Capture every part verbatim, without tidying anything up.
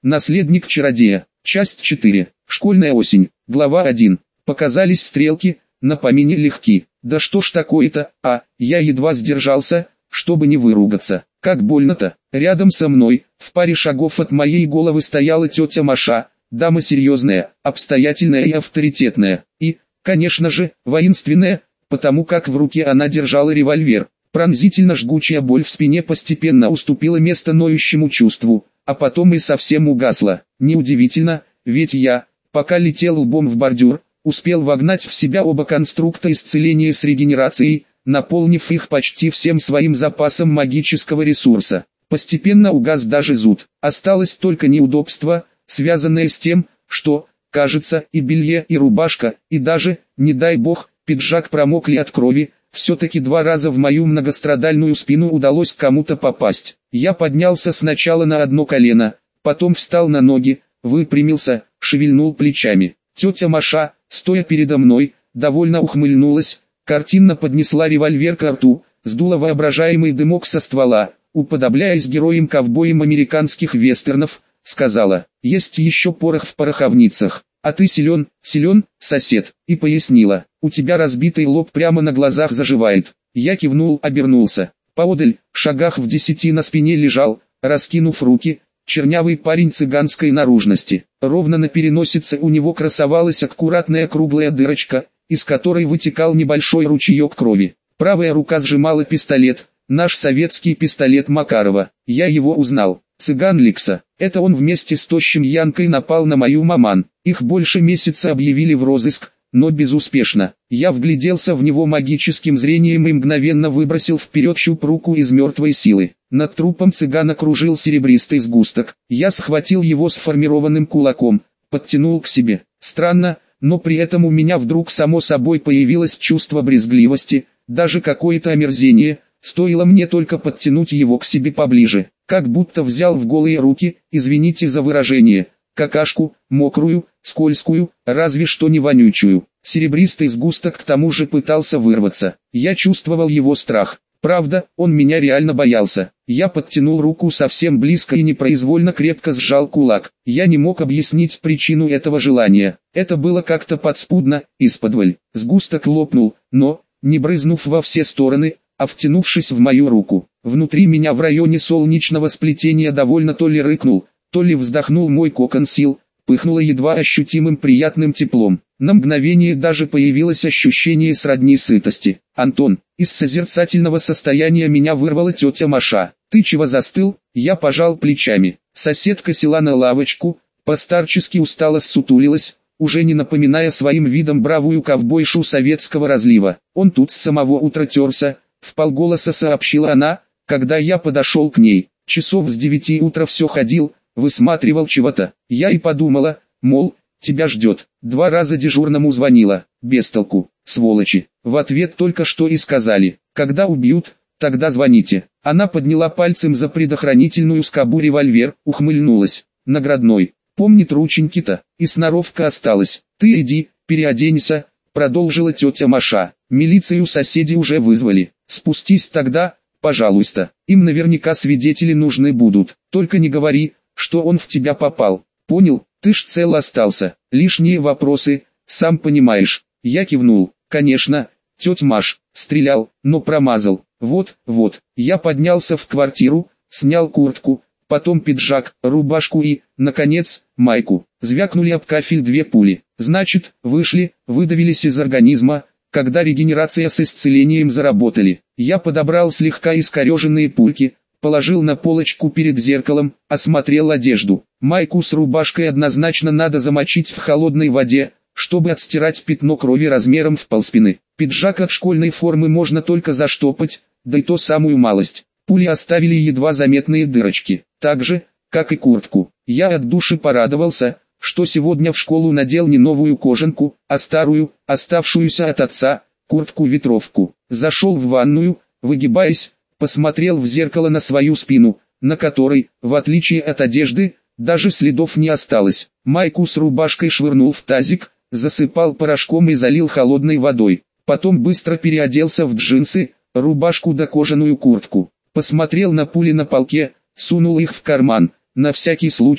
Наследник чародея. Часть четыре. Школьная осень. Глава один. Показались стрелки, на помине легки. Да что ж такое-то, а, я едва сдержался, чтобы не выругаться. Как больно-то. Рядом со мной, в паре шагов от моей головы стояла тетя Маша, дама серьезная, обстоятельная и авторитетная. И, конечно же, воинственная, потому как в руке она держала револьвер. Пронзительно жгучая боль в спине постепенно уступила место ноющему чувству, а потом и совсем угасла. Неудивительно, ведь я, пока летел лбом в бордюр, успел вогнать в себя оба конструкта исцеления с регенерацией, наполнив их почти всем своим запасом магического ресурса. Постепенно угас даже зуд. Осталось только неудобство, связанное с тем, что, кажется, и белье, и рубашка, и даже, не дай бог, пиджак промокли от крови. Все-таки два раза в мою многострадальную спину удалось кому-то попасть. Я поднялся сначала на одно колено, потом встал на ноги, выпрямился, шевельнул плечами. Тетя Маша, стоя передо мной, довольно ухмыльнулась, картинно поднесла револьвер ко рту, сдула воображаемый дымок со ствола, уподобляясь героям-ковбоям американских вестернов, сказала: «Есть еще порох в пороховницах. А ты силен, силен, сосед», и пояснила: «У тебя разбитый лоб прямо на глазах заживает». Я кивнул, обернулся. Поодаль, шагах в десяти на спине лежал, раскинув руки, чернявый парень цыганской наружности. Ровно на переносице у него красовалась аккуратная круглая дырочка, из которой вытекал небольшой ручеек крови. Правая рука сжимала пистолет, наш советский пистолет Макарова. Я его узнал. Цыган Ликса. Это он вместе с тощим Янкой напал на мою маман. Их больше месяца объявили в розыск, но безуспешно. Я вгляделся в него магическим зрением и мгновенно выбросил вперед щуп руку из мертвой силы. Над трупом цыгана кружил серебристый сгусток. Я схватил его сформированным кулаком, подтянул к себе. Странно, но при этом у меня вдруг само собой появилось чувство брезгливости, даже какое-то омерзение. Стоило мне только подтянуть его к себе поближе, как будто взял в голые руки, извините за выражение, какашку, мокрую, скользкую, разве что не вонючую. Серебристый сгусток к тому же пытался вырваться. Я чувствовал его страх. Правда, он меня реально боялся. Я подтянул руку совсем близко и непроизвольно крепко сжал кулак. Я не мог объяснить причину этого желания. Это было как-то подспудно, исподволь. Сгусток лопнул, но, не брызнув во все стороны, а втянувшись в мою руку. Внутри меня в районе солнечного сплетения довольно то ли рыкнул, то ли вздохнул мой кокон сил, пыхнуло едва ощутимым приятным теплом. На мгновение даже появилось ощущение сродни сытости. «Антон!» Из созерцательного состояния меня вырвала тетя Маша. «Ты чего застыл?» Я пожал плечами. Соседка села на лавочку, постарчески устало ссутулилась, уже не напоминая своим видом бравую ковбойшу советского разлива. «Он тут с самого утра терся», — вполголоса сообщила она, когда я подошел к ней. Часов с девяти утра все ходил, высматривал чего-то. Я и подумала, мол, тебя ждет. Два раза дежурному звонила, без толку, сволочи. В ответ только что и сказали: когда убьют, тогда звоните. Она подняла пальцем за предохранительную скобу револьвер, ухмыльнулась. Наградной. Помнит рученьки-то, и сноровка осталась. Ты иди, переоденься, продолжила тетя Маша. Милицию соседи уже вызвали. Спустись тогда, пожалуйста. Им наверняка свидетели нужны будут. Только не говори, что он в тебя попал. Понял? Ты ж цел остался. Лишние вопросы, сам понимаешь. Я кивнул. Конечно, тетя Маш, стрелял, но промазал. Вот, вот. Я поднялся в квартиру, снял куртку, потом пиджак, рубашку и, наконец, майку. Звякнули об кафель две пули. Значит, вышли, выдавились из организма, когда регенерация с исцелением заработали. Я подобрал слегка искореженные пульки, положил на полочку перед зеркалом, осмотрел одежду. Майку с рубашкой однозначно надо замочить в холодной воде, чтобы отстирать пятно крови размером в полспины. Пиджак от школьной формы можно только заштопать, да и то самую малость. Пули оставили едва заметные дырочки, так же, как и куртку. Я от души порадовался, что сегодня в школу надел не новую кожанку, а старую, оставшуюся от отца, куртку-ветровку. Зашел в ванную, выгибаясь, посмотрел в зеркало на свою спину, на которой, в отличие от одежды, даже следов не осталось. Майку с рубашкой швырнул в тазик, засыпал порошком и залил холодной водой. Потом быстро переоделся в джинсы, рубашку да кожаную куртку. Посмотрел на пули на полке, сунул их в карман, на всякий случай,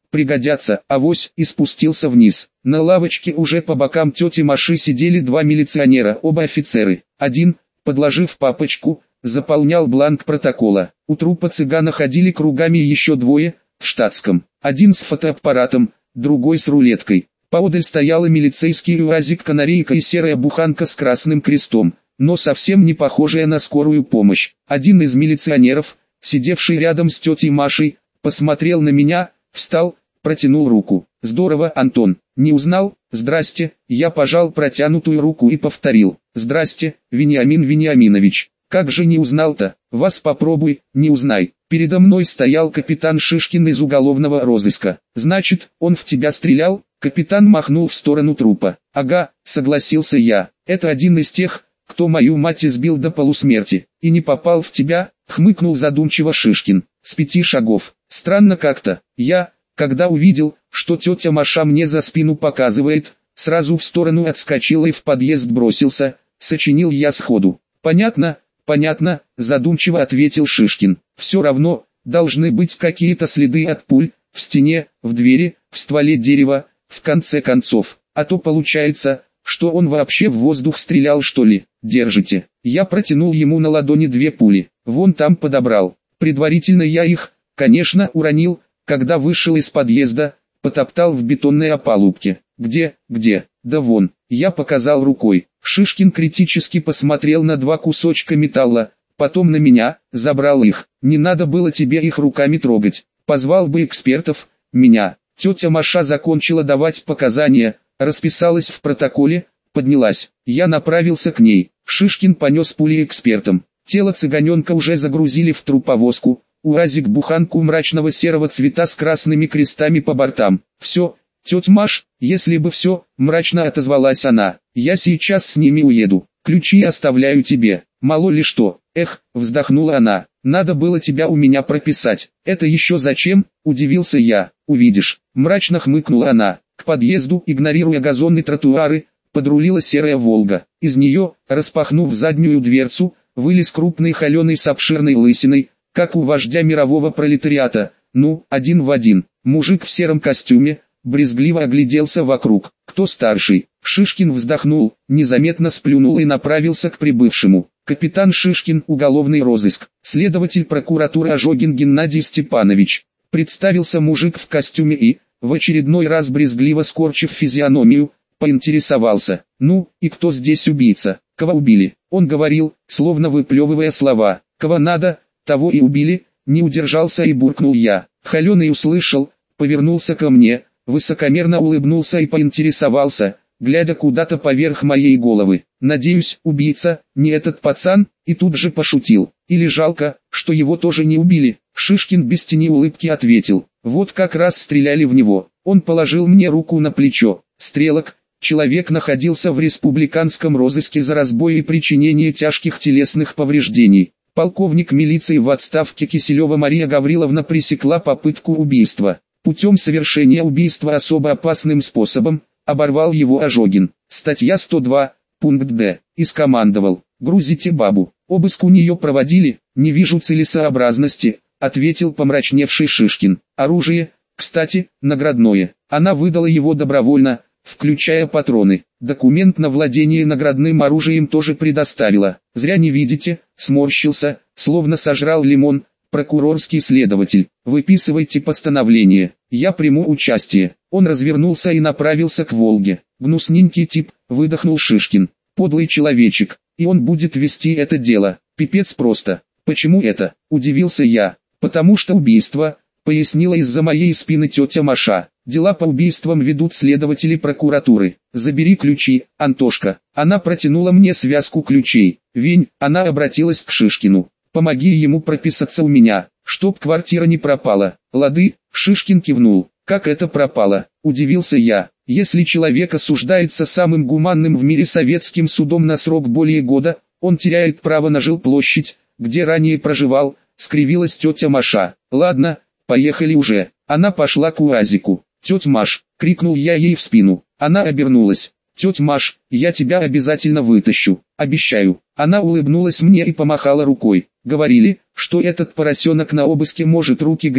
пригодятся, авось, и спустился вниз. На лавочке уже по бокам тети Маши сидели два милиционера, оба офицеры. Один, подложив папочку, заполнял бланк протокола. У трупа цыгана ходили кругами еще двое, в штатском. Один с фотоаппаратом, другой с рулеткой. Поодаль стояла милицейский УАЗик-канарейка и серая буханка с красным крестом, но совсем не похожая на скорую помощь. Один из милиционеров, сидевший рядом с тетей Машей, посмотрел на меня, встал, протянул руку. «Здорово, Антон, не узнал?» «Здрасте», я пожал протянутую руку и повторил. «Здрасте, Вениамин Вениаминович». «Как же не узнал-то? Вас попробуй, не узнай». Передо мной стоял капитан Шишкин из уголовного розыска. «Значит, он в тебя стрелял?» Капитан махнул в сторону трупа. «Ага», согласился я. «Это один из тех, кто мою мать избил до полусмерти. И не попал в тебя?» Хмыкнул задумчиво Шишкин. «С пяти шагов. Странно как-то. Я, когда увидел, что тетя Маша мне за спину показывает, сразу в сторону отскочил и в подъезд бросился», сочинил я сходу. «Понятно, понятно», задумчиво ответил Шишкин. «Все равно, должны быть какие-то следы от пуль, в стене, в двери, в стволе дерева, в конце концов. А то получается, что он вообще в воздух стрелял, что ли. Держите». Я протянул ему на ладони две пули. «Вон там подобрал. Предварительно я их, конечно, уронил, когда вышел из подъезда, потоптал в бетонной опалубке. Где, где? Да вон». Я показал рукой. Шишкин критически посмотрел на два кусочка металла, потом на меня, забрал их. «Не надо было тебе их руками трогать. Позвал бы экспертов, меня». Тетя Маша закончила давать показания, расписалась в протоколе, поднялась. Я направился к ней. Шишкин понес пули экспертам. Тело цыганенка уже загрузили в труповозку. УАЗик-буханку мрачного серого цвета с красными крестами по бортам. «Все, тетя Маш, если бы все», мрачно отозвалась она. «Я сейчас с ними уеду. Ключи оставляю тебе. Мало ли что». «Эх», вздохнула она, «надо было тебя у меня прописать». «Это еще зачем?» – удивился я. «Увидишь». Мрачно хмыкнула она. К подъезду, игнорируя газоны и тротуары, подрулила серая «Волга». Из нее, распахнув заднюю дверцу, вылез крупный холеный с обширной лысиной, как у вождя мирового пролетариата, ну, один в один. Мужик в сером костюме, брезгливо огляделся вокруг. «Кто старший?» Шишкин вздохнул, незаметно сплюнул и направился к прибывшему. «Капитан Шишкин, уголовный розыск, следователь прокуратуры Ожогин Геннадий Степанович». Представился мужик в костюме и, в очередной раз брезгливо скорчив физиономию, поинтересовался: «Ну, и кто здесь убийца? Кого убили?» Он говорил, словно выплевывая слова. «Кого надо, того и убили», не удержался и буркнул я. Холеный услышал, повернулся ко мне, высокомерно улыбнулся и поинтересовался, глядя куда-то поверх моей головы: «Надеюсь, убийца, не этот пацан?» И тут же пошутил: «Или жалко, что его тоже не убили?» Шишкин без тени улыбки ответил: «Вот как раз стреляли в него». Он положил мне руку на плечо. «Стрелок, человек находился в республиканском розыске за разбой и причинение тяжких телесных повреждений. Полковник милиции в отставке Киселева Мария Гавриловна пресекла попытку убийства. Путем совершения убийства особо опасным способом, оборвал его Ожогин. Статья сто два, пункт Д. И скомандовал: грузите бабу». «Обыск у нее проводили?» «Не вижу целесообразности», ответил помрачневший Шишкин. «Оружие, кстати, наградное. Она выдала его добровольно, включая патроны. Документ на владение наградным оружием тоже предоставила. Зря не видите», сморщился, словно сожрал лимон, прокурорский следователь. «Выписывайте постановление, я приму участие». Он развернулся и направился к «Волге». «Гнусненький тип», выдохнул Шишкин. «Подлый человечек, и он будет вести это дело. Пипец просто». «Почему это?» – удивился я. «Потому что убийство», – пояснила из-за моей спины тетя Маша. «Дела по убийствам ведут следователи прокуратуры. Забери ключи, Антошка». Она протянула мне связку ключей. «Вень», она обратилась к Шишкину. «Помоги ему прописаться у меня, чтоб квартира не пропала». «Лады», Шишкин кивнул. «Как это пропало?» – удивился я. «Если человек осуждается самым гуманным в мире советским судом на срок более года, он теряет право на жилплощадь, где ранее проживал», — скривилась тетя Маша. «Ладно, поехали уже». Она пошла к УАЗику. «Тетя Маш!» — крикнул я ей в спину. Она обернулась. «Тетя Маш, я тебя обязательно вытащу, обещаю». Она улыбнулась мне и помахала рукой. «Говорили, что этот поросенок на обыске может руки греть»,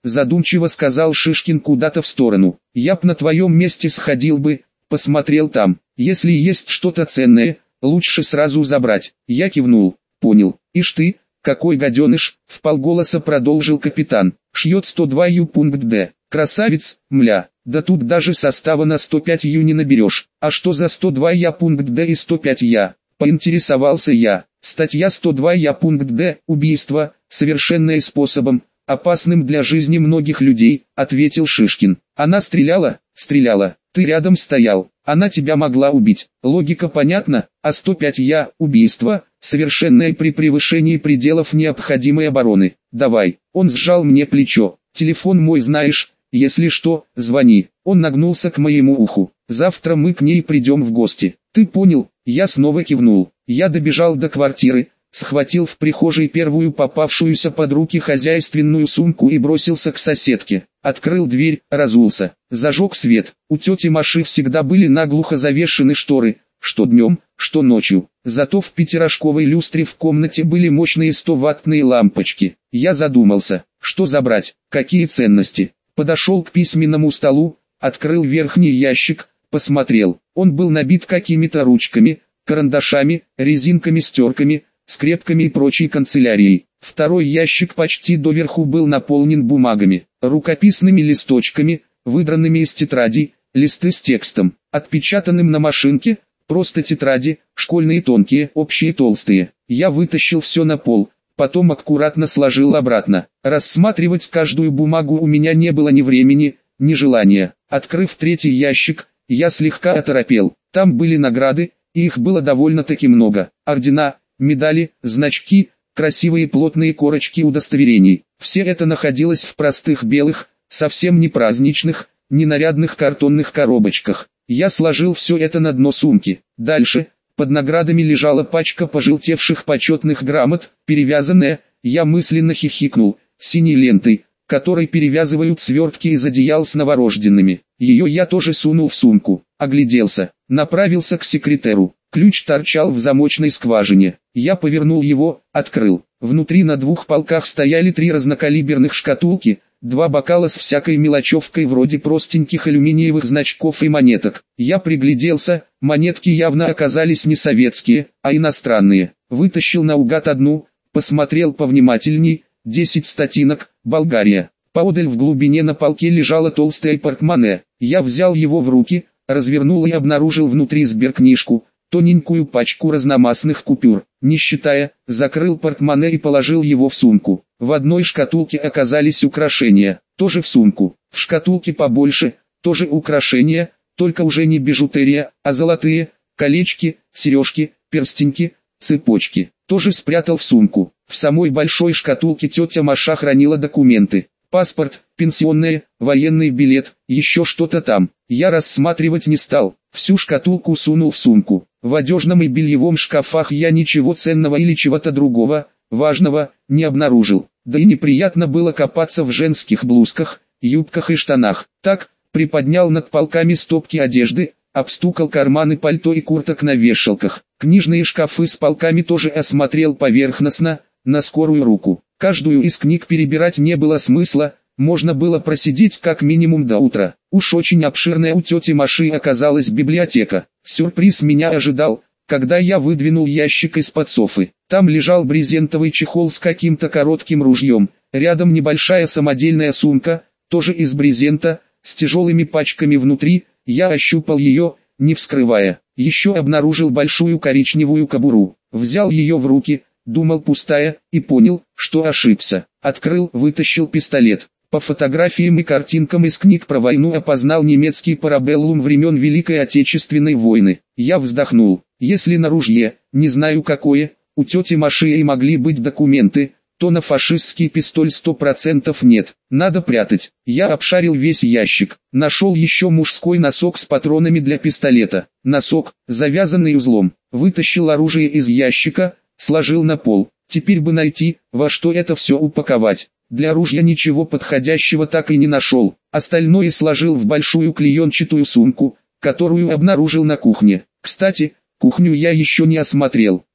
задумчиво сказал Шишкин куда-то в сторону. Я б на твоем месте сходил бы, посмотрел там. Если есть что-то ценное, лучше сразу забрать. Я кивнул. Понял. Ишь ты, какой гаденыш, вполголоса продолжил капитан. Шьет сто два ю пункт Д. Красавец, мля. Да тут даже состава на сто пять ю не наберешь. А что за сто два я пункт Д и сто пять я? Поинтересовался я. Статья сто два я пункт Д. Убийство, совершенное способом, опасным для жизни многих людей, ответил Шишкин. Она стреляла? Стреляла. Ты рядом стоял. Она тебя могла убить. Логика понятна, а сто пять я, убийство, совершенное при превышении пределов необходимой обороны. Давай. Он сжал мне плечо. Телефон мой знаешь, если что, звони. Он нагнулся к моему уху. Завтра мы к ней придем в гости. Ты понял? Я снова кивнул. Я добежал до квартиры, схватил в прихожей первую попавшуюся под руки хозяйственную сумку и бросился к соседке. Открыл дверь, разулся, зажег свет. У тети Маши всегда были наглухо завешены шторы, что днем, что ночью. Зато в пятирожковой люстре в комнате были мощные сто-ваттные лампочки. Я задумался, что забрать, какие ценности. Подошел к письменному столу, открыл верхний ящик, посмотрел. Он был набит какими-то ручками, карандашами, резинками-стерками, скрепками и прочей канцелярией. Второй ящик почти доверху был наполнен бумагами, рукописными листочками, выдранными из тетрадей, листы с текстом, отпечатанным на машинке, просто тетради, школьные тонкие, общие толстые. Я вытащил все на пол, потом аккуратно сложил обратно. Рассматривать каждую бумагу у меня не было ни времени, ни желания. Открыв третий ящик, я слегка оторопел. Там были награды, и их было довольно-таки много. Ордена, медали, значки, красивые плотные корочки удостоверений. Все это находилось в простых белых, совсем не праздничных, не нарядных картонных коробочках. Я сложил все это на дно сумки. Дальше, под наградами лежала пачка пожелтевших почетных грамот, перевязанная, я мысленно хихикнул, синей лентой, которой перевязывают свертки из одеял с новорожденными. Ее я тоже сунул в сумку, огляделся, направился к секретеру. Ключ торчал в замочной скважине. Я повернул его, открыл. Внутри на двух полках стояли три разнокалиберных шкатулки, два бокала с всякой мелочевкой вроде простеньких алюминиевых значков и монеток. Я пригляделся, монетки явно оказались не советские, а иностранные. Вытащил наугад одну, посмотрел повнимательней, десять стотинок, Болгария. Поодаль в глубине на полке лежало толстое портмоне. Я взял его в руки, развернул и обнаружил внутри сберкнижку, тоненькую пачку разномастных купюр. Не считая, закрыл портмоне и положил его в сумку. В одной шкатулке оказались украшения, тоже в сумку. В шкатулке побольше, тоже украшения, только уже не бижутерия, а золотые, колечки, сережки, перстеньки, цепочки. Тоже спрятал в сумку. В самой большой шкатулке тетя Маша хранила документы. Паспорт, пенсионное, военный билет, еще что-то там. Я рассматривать не стал, всю шкатулку сунул в сумку. В одежном и бельевом шкафах я ничего ценного или чего-то другого, важного, не обнаружил. Да и неприятно было копаться в женских блузках, юбках и штанах. Так, приподнял над полками стопки одежды, обстукал карманы пальто и курток на вешалках. Книжные шкафы с полками тоже осмотрел поверхностно, на скорую руку. Каждую из книг перебирать не было смысла, можно было просидеть как минимум до утра. Уж очень обширная у тети Маши оказалась библиотека. Сюрприз меня ожидал, когда я выдвинул ящик из-под софы. Там лежал брезентовый чехол с каким-то коротким ружьем, рядом небольшая самодельная сумка, тоже из брезента, с тяжелыми пачками внутри. Я ощупал ее, не вскрывая. Еще обнаружил большую коричневую кобуру. Взял ее в руки, думал пустая, и понял, что ошибся. Открыл, вытащил пистолет. По фотографиям и картинкам из книг про войну опознал немецкий парабеллум времен Великой Отечественной войны. Я вздохнул. Если на ружье, не знаю какое, у тети Маши и могли быть документы, то на фашистский пистоль сто процентов нет. Надо прятать. Я обшарил весь ящик. Нашел еще мужской носок с патронами для пистолета. Носок, завязанный узлом. Вытащил оружие из ящика, сложил на пол. Теперь бы найти, во что это все упаковать. Для ружья ничего подходящего так и не нашел. Остальное сложил в большую клеенчатую сумку, которую обнаружил на кухне. Кстати, кухню я еще не осмотрел.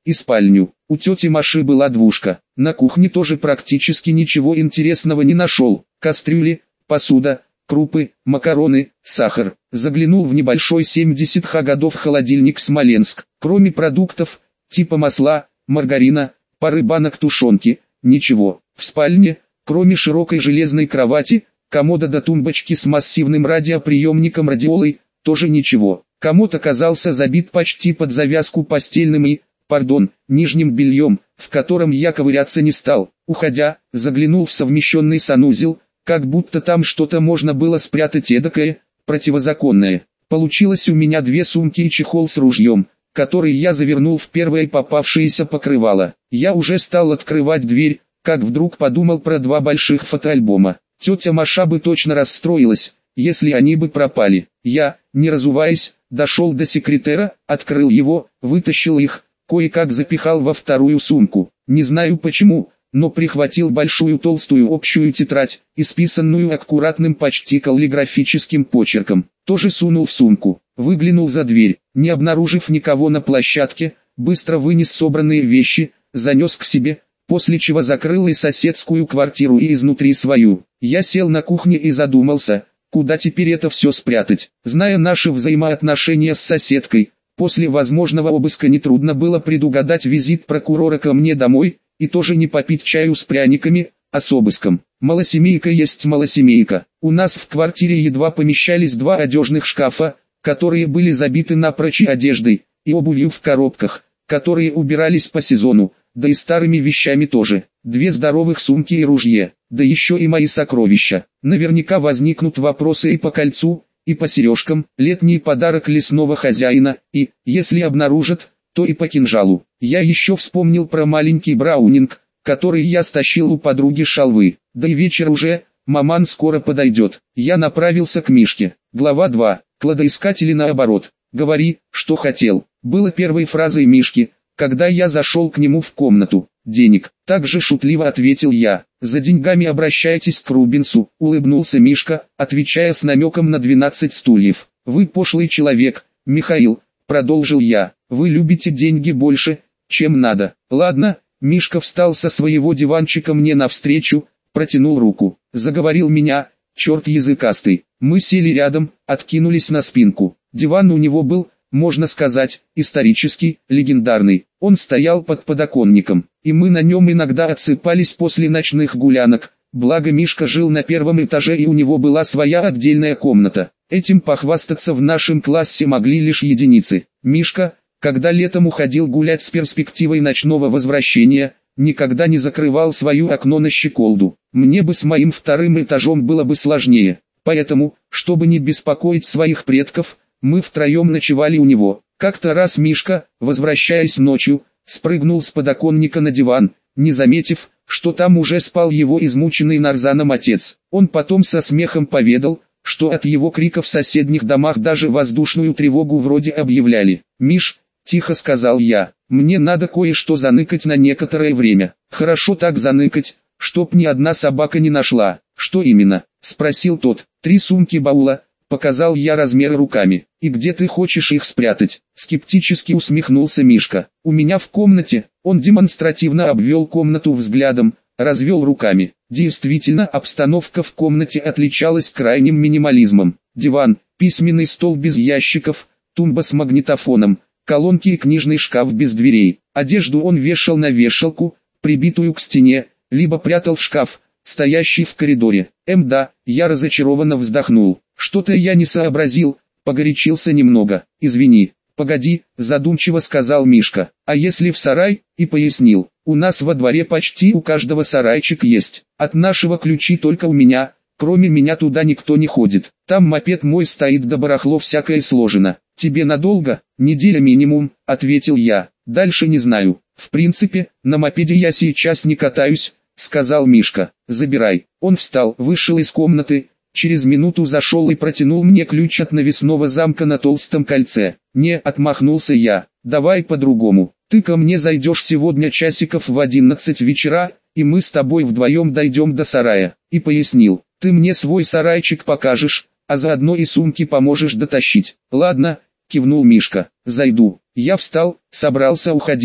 и спальню. У тети Маши была двушка. На кухне тоже практически ничего интересного не нашел. Кастрюли, посуда, крупы, макароны, сахар. Заглянул в небольшой семидесятых годов холодильник Смоленск. Кроме продуктов, типа масла, маргарина, пары банок тушенки, ничего. В спальне, кроме широкой железной кровати, комода до тумбочки с массивным радиоприемником радиолой, тоже ничего. Комод оказался забит почти под завязку постельным и, пардон, нижним бельем, в котором я ковыряться не стал. Уходя, заглянул в совмещенный санузел, как будто там что-то можно было спрятать эдакое, противозаконное. Получилось у меня две сумки и чехол с ружьем, который я завернул в первое попавшееся покрывало. Я уже стал открывать дверь, как вдруг подумал про два больших фотоальбома. Тетя Маша бы точно расстроилась, если они бы пропали. Я, не разуваясь, дошел до секретера, открыл его, вытащил их, кое-как запихал во вторую сумку. Не знаю почему, но прихватил большую толстую общую тетрадь, исписанную аккуратным почти каллиграфическим почерком. Тоже сунул в сумку. Выглянул за дверь, не обнаружив никого на площадке, быстро вынес собранные вещи, занес к себе, после чего закрыл и соседскую квартиру и изнутри свою. Я сел на кухне и задумался, куда теперь это все спрятать. Зная наши взаимоотношения с соседкой, после возможного обыска нетрудно было предугадать визит прокурора ко мне домой, и тоже не попить чаю с пряниками, а с обыском. Малосемейка есть малосемейка. У нас в квартире едва помещались два одежных шкафа, которые были забиты напрочь одеждой, и обувью в коробках, которые убирались по сезону, да и старыми вещами тоже. Две здоровых сумки и ружье, да еще и мои сокровища. Наверняка возникнут вопросы и по кольцу, и по сережкам, летний подарок лесного хозяина, и, если обнаружат, то и по кинжалу. Я еще вспомнил про маленький браунинг, который я стащил у подруги Шалвы. Да и вечер уже, маман скоро подойдет. Я направился к Мишке. Глава два. Кладоискатели наоборот. Говори, что хотел. Было первой фразой Мишки, когда я зашел к нему в комнату. Денег. Так же шутливо ответил я. За деньгами обращайтесь к Рубинсу, улыбнулся Мишка, отвечая с намеком на двенадцать стульев. Вы пошлый человек, Михаил, продолжил я. Вы любите деньги больше, чем надо. Ладно. Мишка встал со своего диванчика мне навстречу, протянул руку. Заговорил меня, черт языкастый. Мы сели рядом, откинулись на спинку. Диван у него был, можно сказать, исторический, легендарный. Он стоял под подоконником, и мы на нем иногда отсыпались после ночных гулянок. Благо Мишка жил на первом этаже и у него была своя отдельная комната. Этим похвастаться в нашем классе могли лишь единицы. Мишка, когда летом уходил гулять с перспективой ночного возвращения, никогда не закрывал свое окно на щеколду. Мне бы с моим вторым этажом было бы сложнее. Поэтому, чтобы не беспокоить своих предков, мы втроем ночевали у него. Как-то раз Мишка, возвращаясь ночью, спрыгнул с подоконника на диван, не заметив, что там уже спал его измученный нарзаном отец. Он потом со смехом поведал, что от его крика в соседних домах даже воздушную тревогу вроде объявляли. «Миш», — тихо сказал я, — «мне надо кое-что заныкать на некоторое время». «Хорошо так заныкать, чтоб ни одна собака не нашла». «Что именно?» — спросил тот. «Три сумки баула», — показал я размер руками. «И где ты хочешь их спрятать?» Скептически усмехнулся Мишка. «У меня в комнате». Он демонстративно обвел комнату взглядом, развел руками. Действительно, обстановка в комнате отличалась крайним минимализмом. Диван, письменный стол без ящиков, тумба с магнитофоном, колонки и книжный шкаф без дверей. Одежду он вешал на вешалку, прибитую к стене, либо прятал в шкаф, стоящий в коридоре. Эм да, я разочарованно вздохнул. Что-то я не сообразил, погорячился немного. Извини. Погоди, задумчиво сказал Мишка. А если в сарай? И пояснил. У нас во дворе почти у каждого сарайчик есть. От нашего ключи только у меня, кроме меня туда никто не ходит. Там мопед мой стоит, да барахло всякое сложено. Тебе надолго? Неделя минимум, ответил я. Дальше не знаю. В принципе, на мопеде я сейчас не катаюсь, сказал Мишка. Забирай. Он встал, вышел из комнаты, через минуту зашел и протянул мне ключ от навесного замка на толстом кольце. Не, отмахнулся я. Давай по-другому. Ты ко мне зайдешь сегодня часиков в одиннадцать вечера, и мы с тобой вдвоем дойдем до сарая. И пояснил. Ты мне свой сарайчик покажешь, а заодно и сумки поможешь дотащить. Ладно, кивнул Мишка. Зайду. Я встал, собрался уходить,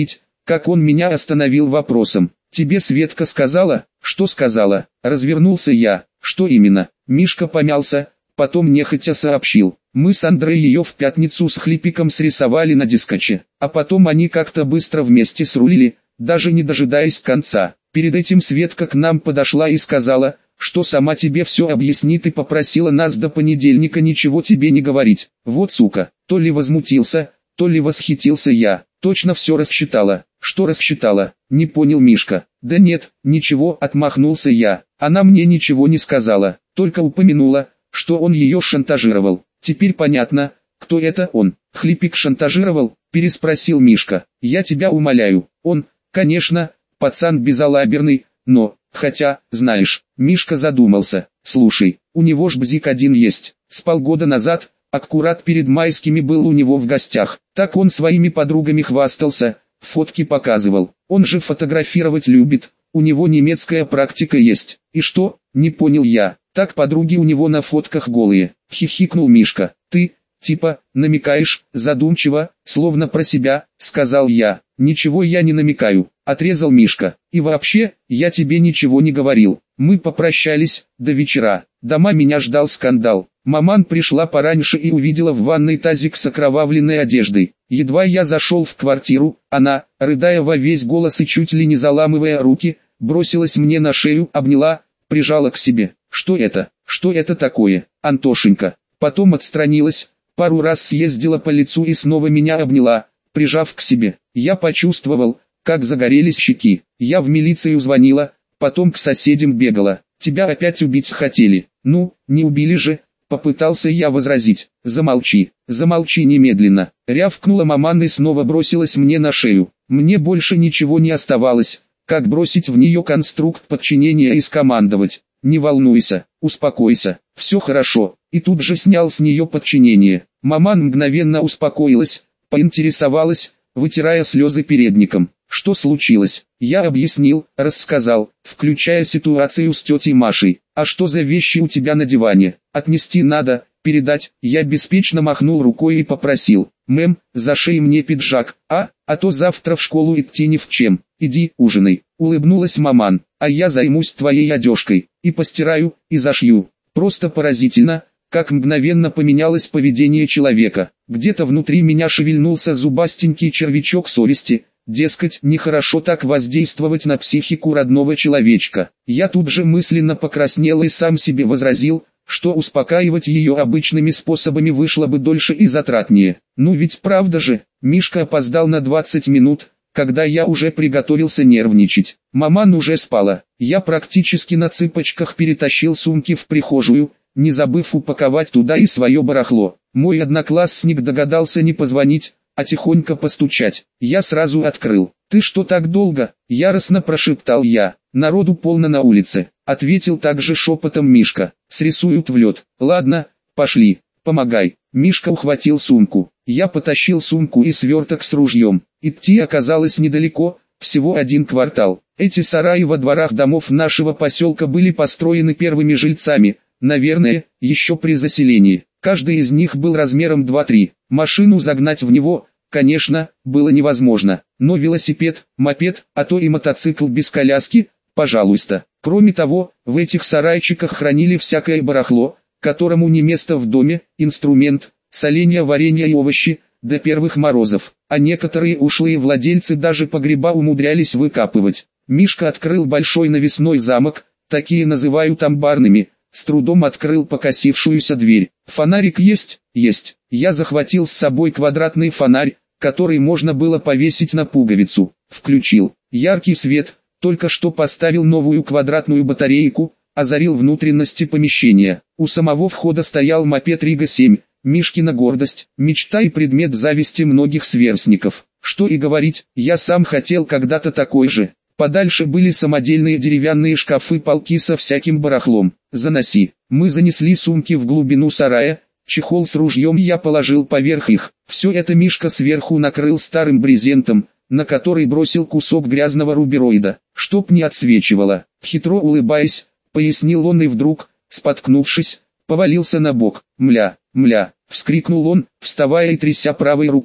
как он меня остановил вопросом. «Тебе Светка сказала?» «Что сказала?» Развернулся я. «Что именно?» Мишка помялся, потом нехотя сообщил. «Мы с Андреем ее в пятницу с Хлипиком срисовали на дискоче, а потом они как-то быстро вместе срулили, даже не дожидаясь конца. Перед этим Светка к нам подошла и сказала, что сама тебе все объяснит и попросила нас до понедельника ничего тебе не говорить. Вот сука». То ли возмутился, то ли восхитился я. Точно все рассчитала. «Что рассчитала?» Не понял Мишка. «Да нет, ничего», отмахнулся я. Она мне ничего не сказала, только упомянула, что он ее шантажировал. Теперь понятно, кто это он. «Хлипик шантажировал?» Переспросил Мишка. «Я тебя умоляю, он, конечно, пацан безалаберный, но, хотя, знаешь». Мишка задумался. «Слушай, у него ж бзик один есть. С полгода назад, аккурат перед майскими был у него в гостях. Так он своими подругами хвастался, фотки показывал. Он же фотографировать любит, у него немецкая практика есть». «И что?» Не понял я. «Так подруги у него на фотках голые», хихикнул Мишка. «Ты, типа, намекаешь?» Задумчиво, словно про себя, сказал я. «Ничего я не намекаю», отрезал Мишка. «И вообще, я тебе ничего не говорил». Мы попрощались, до вечера. Дома меня ждал скандал. Маман пришла пораньше и увидела в ванной тазик с окровавленной одеждой. Едва я зашел в квартиру, она, рыдая во весь голос и чуть ли не заламывая руки, бросилась мне на шею, обняла, прижала к себе. «Что это? Что это такое, Антошенька?» Потом отстранилась, пару раз съездила по лицу и снова меня обняла, прижав к себе. Я почувствовал, как загорелись щеки. Я в милицию звонила, потом к соседям бегала. «Тебя опять убить хотели». «Ну, не убили же», попытался я возразить. «Замолчи, замолчи немедленно», рявкнула маман и снова бросилась мне на шею. Мне больше ничего не оставалось, как бросить в нее конструкт подчинения и скомандовать: «Не волнуйся, успокойся, все хорошо», и тут же снял с нее подчинение. Маман мгновенно успокоилась, поинтересовалась, вытирая слезы передником. «Что случилось?» Я объяснил, рассказал, включая ситуацию с тетей Машей. «А что за вещи у тебя на диване? Отнести надо, передать». Я беспечно махнул рукой и попросил: «Мэм, зашей мне пиджак, а, а то завтра в школу идти ни в чем. Иди, ужинай». Улыбнулась маман. «А я займусь твоей одежкой, и постираю, и зашью». Просто поразительно, как мгновенно поменялось поведение человека. Где-то внутри меня шевельнулся зубастенький червячок совести. Дескать, нехорошо так воздействовать на психику родного человечка. Я тут же мысленно покраснел и сам себе возразил, что успокаивать ее обычными способами вышло бы дольше и затратнее. Ну ведь правда же. Мишка опоздал на двадцать минут, когда я уже приготовился нервничать. Маман уже спала. Я практически на цыпочках перетащил сумки в прихожую, не забыв упаковать туда и свое барахло. Мой одноклассник догадался не позвонить, а тихонько постучать. Я сразу открыл. «Ты что так долго?» — яростно прошептал я. «Народу полно на улице», — ответил также шепотом Мишка. «Срисуют в лед». «Ладно, пошли, помогай». Мишка ухватил сумку. Я потащил сумку и сверток с ружьем. Идти оказалось недалеко, всего один квартал. Эти сараи во дворах домов нашего поселка были построены первыми жильцами, наверное, еще при заселении. Каждый из них был размером два-три. Машину загнать в него, конечно, было невозможно. Но велосипед, мопед, а то и мотоцикл без коляски, пожалуйста. Кроме того, в этих сарайчиках хранили всякое барахло, которому не место в доме, инструмент, соленья, варенье и овощи, до первых морозов. А некоторые ушлые владельцы даже погреба умудрялись выкапывать. Мишка открыл большой навесной замок, такие называют амбарными. С трудом открыл покосившуюся дверь. «Фонарик есть?» «Есть». Я захватил с собой квадратный фонарь, который можно было повесить на пуговицу. Включил. Яркий свет, только что поставил новую квадратную батарейку, озарил внутренности помещения. У самого входа стоял мопед Рига семь, Мишкина гордость, мечта и предмет зависти многих сверстников. Что и говорить, я сам хотел когда-то такой же. Подальше были самодельные деревянные шкафы-полки со всяким барахлом. «Заноси». Мы занесли сумки в глубину сарая, чехол с ружьем я положил поверх их. Все это Мишка сверху накрыл старым брезентом, на который бросил кусок грязного рубероида, чтоб не отсвечивало. Хитро улыбаясь, пояснил он и вдруг, споткнувшись, повалился на бок. «Мля, мля», — вскрикнул он, вставая и тряся правой рукой.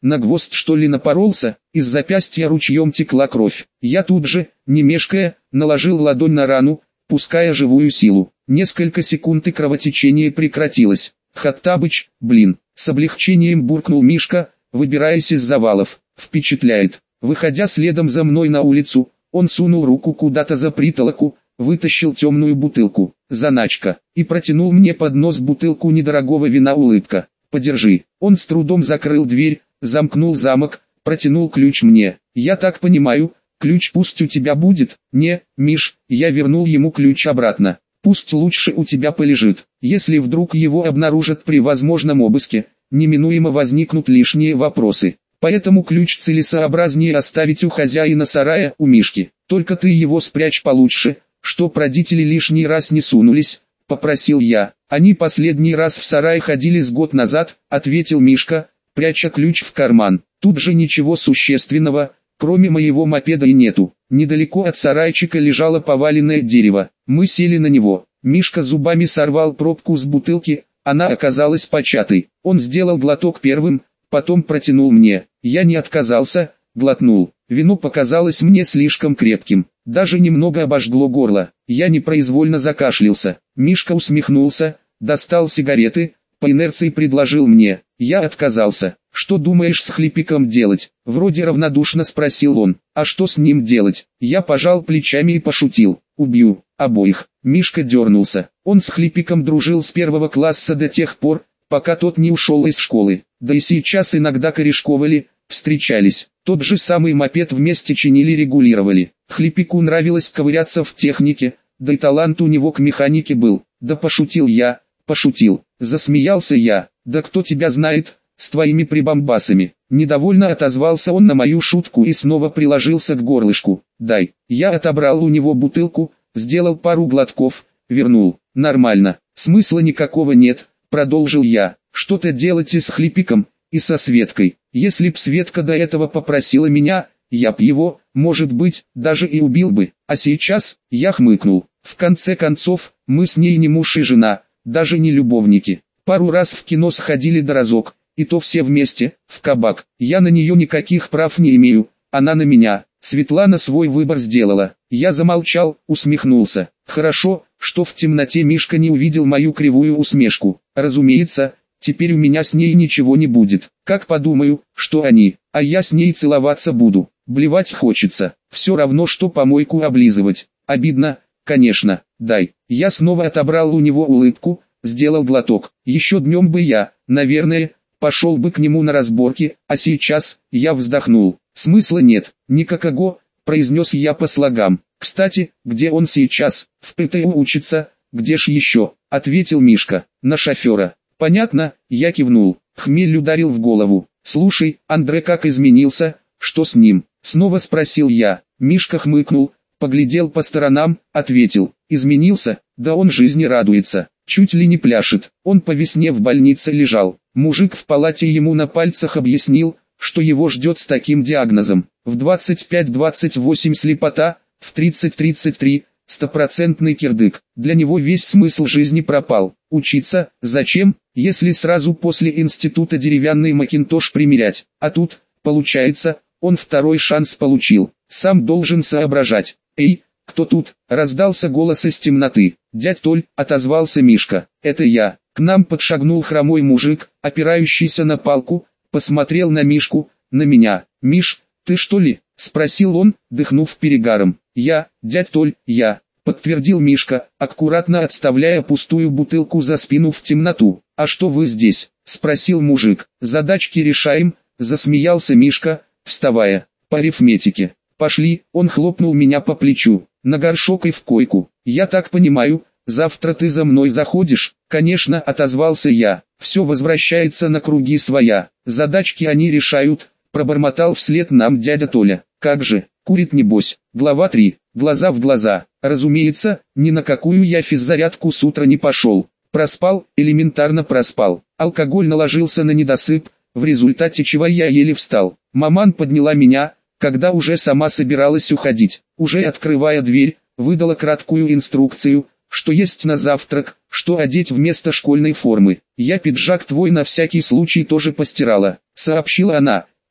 На гвоздь что ли напоролся? Из запястья ручьем текла кровь. Я тут же, не мешкая, наложил ладонь на рану, пуская живую силу. Несколько секунд и кровотечение прекратилось. Хаттабыч, блин, с облегчением буркнул Мишка, выбираясь из завалов. Впечатляет. Выходя следом за мной на улицу, он сунул руку куда-то за притолоку, вытащил темную бутылку, заначка, и протянул мне под нос бутылку недорогого вина. Улыбка. Подержи. Он с трудом закрыл дверь, замкнул замок, протянул ключ мне. Я так понимаю, ключ пусть у тебя будет? Не, Миш, я вернул ему ключ обратно. Пусть лучше у тебя полежит. Если вдруг его обнаружат при возможном обыске, неминуемо возникнут лишние вопросы. Поэтому ключ целесообразнее оставить у хозяина сарая, у Мишки. Только ты его спрячь получше, чтоб родители лишний раз не сунулись, попросил я. Они последний раз в сарай ходили с год назад, ответил Мишка, пряча ключ в карман. Тут же ничего существенного, кроме моего мопеда, и нету. Недалеко от сарайчика лежало поваленное дерево. Мы сели на него. Мишка зубами сорвал пробку с бутылки, она оказалась початой. Он сделал глоток первым, потом протянул мне. Я не отказался, глотнул. Вино показалось мне слишком крепким, даже немного обожгло горло. Я непроизвольно закашлялся. Мишка усмехнулся, достал сигареты, по инерции предложил мне. Я отказался. «Что думаешь с Хлипиком делать?» Вроде равнодушно спросил он. «А что с ним делать?» Я пожал плечами и пошутил. «Убью, обоих». Мишка дернулся. Он с Хлипиком дружил с первого класса до тех пор, пока тот не ушел из школы. Да и сейчас иногда корешковали, встречались. Тот же самый мопед вместе чинили, регулировали. Хлипику нравилось ковыряться в технике, да и талант у него к механике был. Да пошутил я, пошутил. Засмеялся я. Да кто тебя знает, с твоими прибамбасами. Недовольно отозвался он на мою шутку и снова приложился к горлышку. «Дай». Я отобрал у него бутылку, сделал пару глотков, вернул. «Нормально, смысла никакого нет», продолжил я. «Что-то делать и с Хлипиком, и со Светкой. Если б Светка до этого попросила меня, я б его, может быть, даже и убил бы. А сейчас...» Я хмыкнул. «В конце концов, мы с ней не муж и жена, даже не любовники. Пару раз в кино сходили да разок, и то все вместе, в кабак. Я на нее никаких прав не имею, она на меня». Светлана свой выбор сделала. Я замолчал, усмехнулся. Хорошо, что в темноте Мишка не увидел мою кривую усмешку. Разумеется, теперь у меня с ней ничего не будет. Как подумаю, что они, а я с ней целоваться буду. Блевать хочется. Все равно, что помойку облизывать. Обидно, конечно. Дай. Я снова отобрал у него улыбку, сделал глоток. Еще днем бы я, наверное, пошел бы к нему на разборки, а сейчас, я вздохнул. Смысла нет, никакого, произнес я по слогам. Кстати, где он сейчас? В ПТУ учится, где ж еще? Ответил Мишка. На шофера. Понятно, я кивнул. Хмель ударил в голову. Слушай, Андре как изменился, что с ним? Снова спросил я. Мишка хмыкнул, поглядел по сторонам, ответил. Изменился, да он жизни радуется. Чуть ли не пляшет. Он по весне в больнице лежал. Мужик в палате ему на пальцах объяснил, что его ждет с таким диагнозом. В двадцать пять двадцать восемь слепота, в тридцать тридцать три стопроцентный кирдык. Для него весь смысл жизни пропал. Учиться, зачем, если сразу после института деревянный макинтош примерять? А тут, получается, он второй шанс получил. Сам должен соображать. «Эй, кто тут?» — раздался голос из темноты. «Дядь Толь», — отозвался Мишка. «Это я». К нам подшагнул хромой мужик, опирающийся на палку, посмотрел на Мишку, на меня. «Миш, ты что ли?» — спросил он, дыхнув перегаром. «Я, дядь Толь, я», — подтвердил Мишка, аккуратно отставляя пустую бутылку за спину в темноту. «А что вы здесь?» — спросил мужик. «Задачки решаем», — засмеялся Мишка, вставая. «По арифметике». «Пошли», — он хлопнул меня по плечу. «На горшок и в койку. Я так понимаю, завтра ты за мной заходишь?» «Конечно», — отозвался я. «Все возвращается на круги своя. Задачки они решают», — пробормотал вслед нам дядя Толя. «Как же, курит небось». Глава три. Глаза в глаза. Разумеется, ни на какую я физзарядку с утра не пошел. Проспал, элементарно проспал. Алкоголь наложился на недосып, в результате чего я еле встал. Маман подняла меня, когда уже сама собиралась уходить. Уже открывая дверь, выдала краткую инструкцию, что есть на завтрак, что одеть вместо школьной формы. «Я пиджак твой на всякий случай тоже постирала», — сообщила она,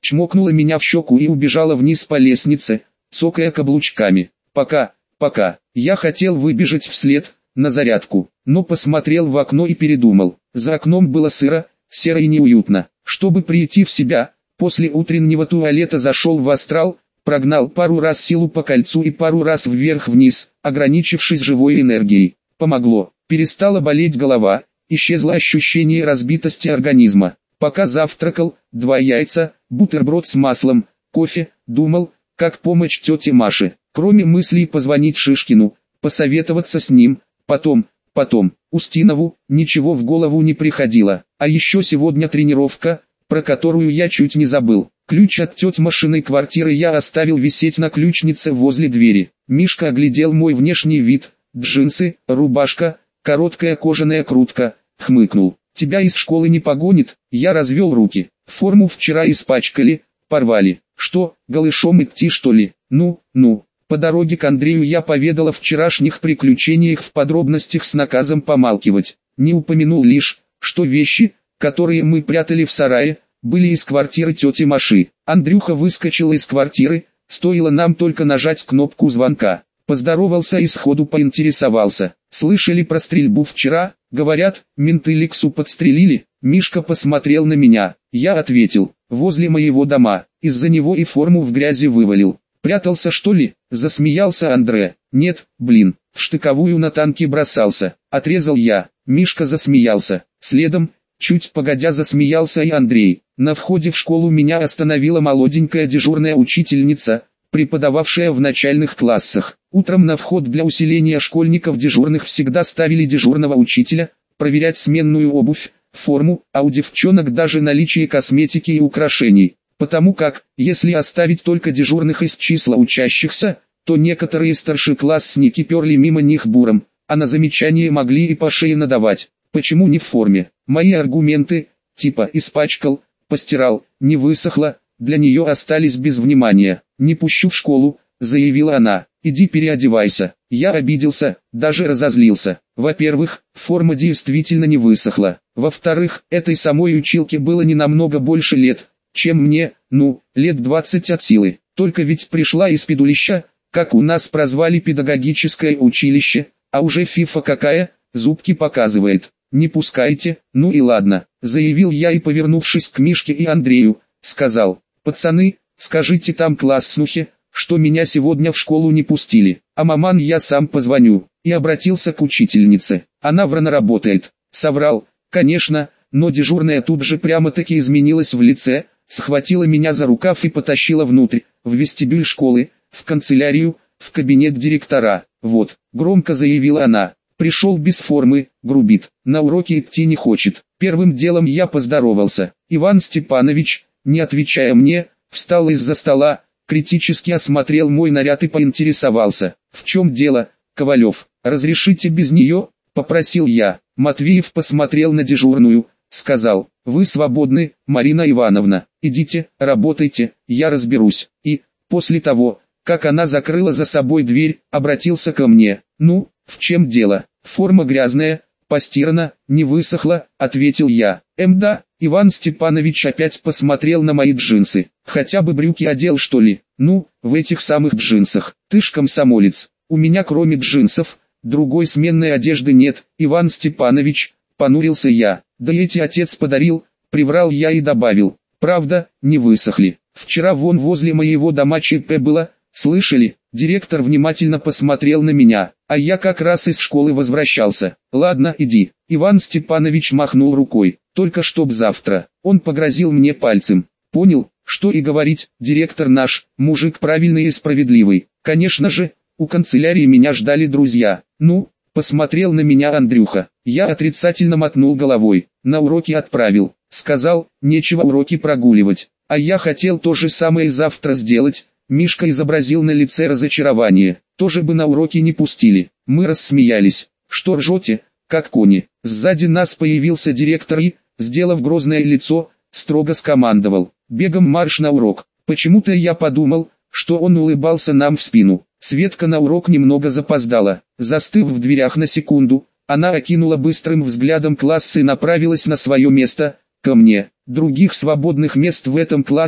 чмокнула меня в щеку и убежала вниз по лестнице, цокая каблучками. Пока, пока, я хотел выбежать вслед, на зарядку, но посмотрел в окно и передумал. За окном было сыро, серо и неуютно. Чтобы прийти в себя, после утреннего туалета зашел в астрал, прогнал пару раз силу по кольцу и пару раз вверх-вниз, ограничившись живой энергией. Помогло, перестала болеть голова, исчезло ощущение разбитости организма. Пока завтракал, два яйца, бутерброд с маслом, кофе, думал, как помочь тете Маше. Кроме мыслей позвонить Шишкину, посоветоваться с ним, потом, потом, Устинову, ничего в голову не приходило. А еще сегодня тренировка, про которую я чуть не забыл. Ключ от тети Машиной квартиры я оставил висеть на ключнице возле двери. Мишка оглядел мой внешний вид, джинсы, рубашка, короткая кожаная куртка, хмыкнул. Тебя из школы не погонит? Я развел руки. Форму вчера испачкали, порвали. Что, голышом идти что ли? Ну, ну. По дороге к Андрею я поведал о вчерашних приключениях в подробностях с наказом помалкивать. Не упомянул лишь, что вещи, которые мы прятали в сарае, были из квартиры тети Маши. Андрюха выскочил из квартиры, стоило нам только нажать кнопку звонка. Поздоровался и сходу поинтересовался. Слышали про стрельбу вчера? Говорят, менты Лексу подстрелили. Мишка посмотрел на меня. Я ответил, возле моего дома. Из-за него и форму в грязи вывалил. Прятался что ли? Засмеялся Андре. Нет, блин, в штыковую на танке бросался. Отрезал я. Мишка засмеялся. Следом, чуть погодя, засмеялся и Андрей. На входе в школу меня остановила молоденькая дежурная учительница, преподававшая в начальных классах. Утром на вход для усиления школьников дежурных всегда ставили дежурного учителя, проверять сменную обувь, форму, а у девчонок даже наличие косметики и украшений. Потому как, если оставить только дежурных из числа учащихся, то некоторые старшеклассники перли мимо них буром, а на замечание могли и по шее надавать. Почему не в форме? Мои аргументы, типа испачкал, постирал, не высохло, для нее остались без внимания. «Не пущу в школу», — заявила она, — «иди переодевайся». Я обиделся, даже разозлился. Во-первых, форма действительно не высохла. Во-вторых, этой самой училке было не намного больше лет, чем мне, ну, лет двадцать от силы. Только ведь пришла из педулища, как у нас прозвали педагогическое училище, а уже фифа какая, зубки показывает. «Не пускайте, ну и ладно», — заявил я и, повернувшись к Мишке и Андрею, сказал, «Пацаны, скажите там класснухе, что меня сегодня в школу не пустили, а маман я сам позвоню», и обратился к учительнице. «Она врано работает». Соврал, конечно, но дежурная тут же прямо-таки изменилась в лице, схватила меня за рукав и потащила внутрь, в вестибюль школы, в канцелярию, в кабинет директора. «Вот», — громко заявила она, — «пришел без формы, грубит, на уроки идти не хочет». Первым делом я поздоровался. Иван Степанович, не отвечая мне, встал из-за стола, критически осмотрел мой наряд и поинтересовался. «В чем дело, Ковалев? Разрешите без нее?» — попросил я. Матвеев посмотрел на дежурную, сказал, «Вы свободны, Марина Ивановна, идите, работайте, я разберусь». И, после того, как она закрыла за собой дверь, обратился ко мне. «Ну, в чем дело? Форма грязная, постирана, не высохла», — ответил я. «Эм да». Иван Степанович опять посмотрел на мои джинсы. «Хотя бы брюки одел что ли?» «Ну, в этих самых джинсах. Ты ж комсомолец. У меня кроме джинсов, другой сменной одежды нет, Иван Степанович», — понурился я. «Да эти отец подарил», — приврал я и добавил. «Правда, не высохли. Вчера вон возле моего дома ЧП было, слышали?» Директор внимательно посмотрел на меня, а я как раз из школы возвращался. «Ладно, иди». Иван Степанович махнул рукой. «Только чтоб завтра». Он погрозил мне пальцем. Понял, что и говорить, директор наш, мужик правильный и справедливый. Конечно же, у канцелярии меня ждали друзья. «Ну?» — посмотрел на меня Андрюха. Я отрицательно мотнул головой. «На уроки отправил». Сказал, нечего уроки прогуливать. А я хотел то же самое завтра сделать. Мишка изобразил на лице разочарование. «Тоже бы на уроки не пустили». Мы рассмеялись. «Что ржете, как кони?» Сзади нас появился директор и, сделав грозное лицо, строго скомандовал: «Бегом марш на урок». Почему-то я подумал, что он улыбался нам в спину. Светка на урок немного запоздала. Застыв в дверях на секунду, она окинула быстрым взглядом класс и направилась на свое место, ко мне. Других свободных мест в этом классе,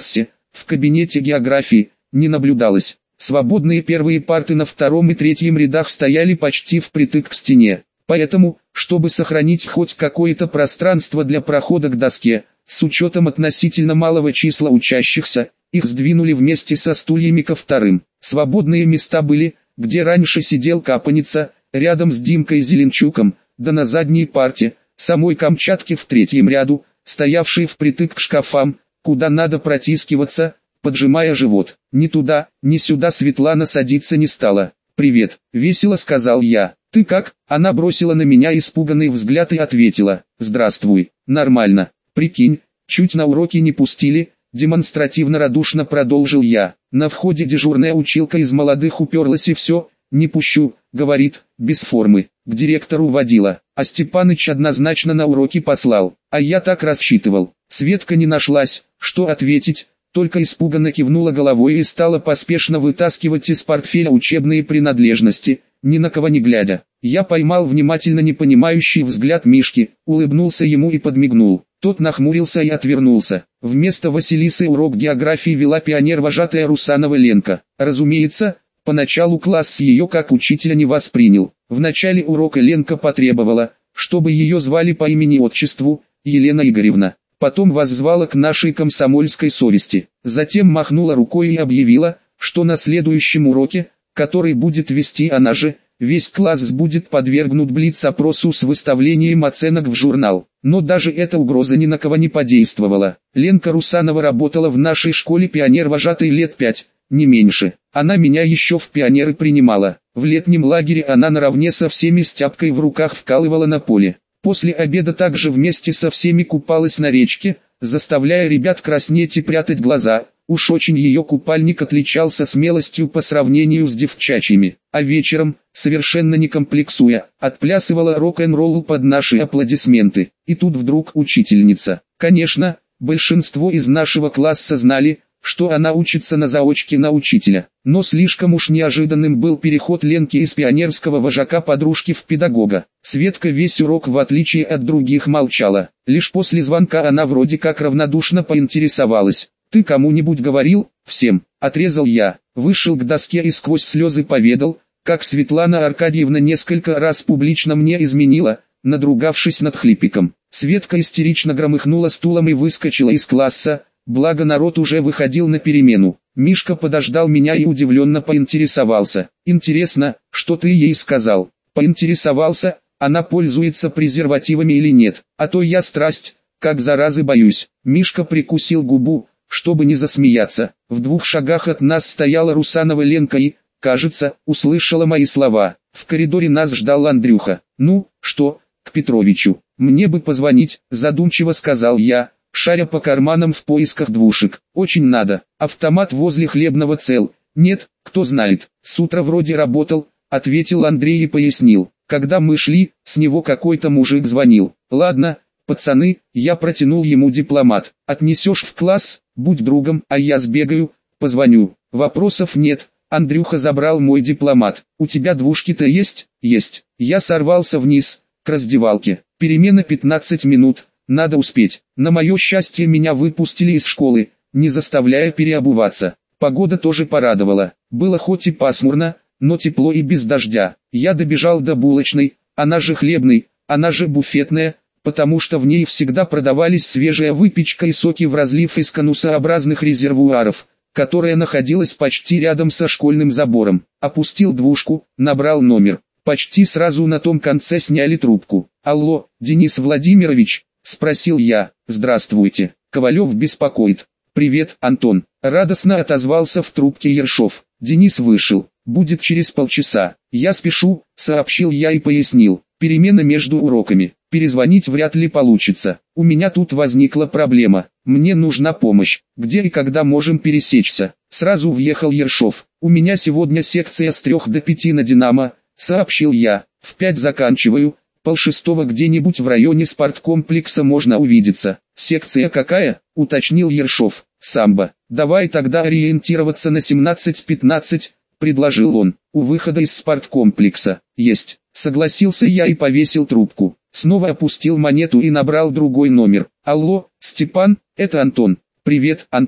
в кабинете географии не наблюдалось. Свободные первые парты на втором и третьем рядах стояли почти впритык к стене. Поэтому, чтобы сохранить хоть какое-то пространство для прохода к доске, с учетом относительно малого числа учащихся, их сдвинули вместе со стульями ко вторым. Свободные места были, где раньше сидел Капаница, рядом с Димкой Зеленчуком, да на задней парте, самой Камчатки в третьем ряду, стоявшей впритык к шкафам, куда надо протискиваться, поджимая живот. Ни туда, ни сюда Светлана садиться не стала. «Привет», — весело сказал я. «Ты как?» Она бросила на меня испуганный взгляд и ответила: «Здравствуй, нормально. Прикинь, чуть на уроки не пустили», — демонстративно радушно продолжил я. На входе дежурная училка из молодых уперлась и все, «не пущу», — говорит, без формы. К директору водила, а Степаныч однозначно на уроки послал. А я так рассчитывал. Светка не нашлась, что ответить, только испуганно кивнула головой и стала поспешно вытаскивать из портфеля учебные принадлежности, ни на кого не глядя. Я поймал внимательно непонимающий взгляд Мишки, улыбнулся ему и подмигнул. Тот нахмурился и отвернулся. Вместо Василисы урок географии вела пионер-вожатая Русанова Ленка. Разумеется, поначалу класс ее как учителя не воспринял. В начале урока Ленка потребовала, чтобы ее звали по имени-отчеству, Елена Игоревна. Потом воззвала к нашей комсомольской совести. Затем махнула рукой и объявила, что на следующем уроке, который будет вести она же, весь класс будет подвергнут блиц-опросу с выставлением оценок в журнал. Но даже эта угроза ни на кого не подействовала. Ленка Русанова работала в нашей школе пионер-вожатой лет пять, не меньше. Она меня еще в пионеры принимала. В летнем лагере она наравне со всеми с тяпкой в руках вкалывала на поле. После обеда также вместе со всеми купалась на речке, заставляя ребят краснеть и прятать глаза. Уж очень ее купальник отличался смелостью по сравнению с девчачьими. А вечером, совершенно не комплексуя, отплясывала рок-н-роллу под наши аплодисменты. И тут вдруг учительница. Конечно, большинство из нашего класса знали, что она учится на заочке на учителя. Но слишком уж неожиданным был переход Ленки из пионерского вожака подружки в педагога. Светка весь урок в отличие от других молчала. Лишь после звонка она вроде как равнодушно поинтересовалась: «Ты кому-нибудь говорил?» «Всем», — отрезал я. Вышел к доске и сквозь слезы поведал, как Светлана Аркадьевна несколько раз публично мне изменила, надругавшись над хлипиком. Светка истерично громыхнула стулом и выскочила из класса. Благо народ уже выходил на перемену. Мишка подождал меня и удивленно поинтересовался: «Интересно, что ты ей сказал?» Поинтересовался, она пользуется презервативами или нет, а то я страсть, как заразы боюсь. Мишка прикусил губу, чтобы не засмеяться. В двух шагах от нас стояла Русанова Ленка и, кажется, услышала мои слова. В коридоре нас ждал Андрюха. «Ну, что, к Петровичу? Мне бы позвонить», задумчиво сказал я, шаря по карманам в поисках двушек. «Очень надо. Автомат возле хлебного цел». «Нет, кто знает. С утра вроде работал», ответил Андрей и пояснил. «Когда мы шли, с него какой-то мужик звонил». «Ладно, пацаны», я протянул ему дипломат. «Отнесешь в класс, будь другом, а я сбегаю, позвоню». «Вопросов нет». Андрюха забрал мой дипломат. «У тебя двушки-то есть?» «Есть». Я сорвался вниз, к раздевалке. Перемена пятнадцать минут. Надо успеть. На мое счастье меня выпустили из школы, не заставляя переобуваться. Погода тоже порадовала. Было хоть и пасмурно, но тепло и без дождя. Я добежал до булочной, она же хлебной, она же буфетная, потому что в ней всегда продавались свежая выпечка и соки в разлив из конусообразных резервуаров, которая находилась почти рядом со школьным забором. Опустил двушку, набрал номер. Почти сразу на том конце сняли трубку. «Алло, Денис Владимирович?» — спросил я. «Здравствуйте, Ковалев беспокоит». «Привет, Антон», — радостно отозвался в трубке Ершов. Денис вышел. «Будет через полчаса». «Я спешу», — сообщил я и пояснил. «Перемена между уроками. Перезвонить вряд ли получится. У меня тут возникла проблема. Мне нужна помощь. Где и когда можем пересечься?» Сразу въехал Ершов. «У меня сегодня секция с трех до пяти на «Динамо», — сообщил я. «В пять заканчиваю. Полшестого где-нибудь в районе спорткомплекса можно увидеться». «Секция какая?» — уточнил Ершов. «Самбо». «Давай тогда ориентироваться на семнадцать пятнадцать», — предложил он. «У выхода из спорткомплекса». «Есть», — согласился я и повесил трубку. Снова опустил монету и набрал другой номер. «Алло, Степан, это Антон». «Привет, Антон.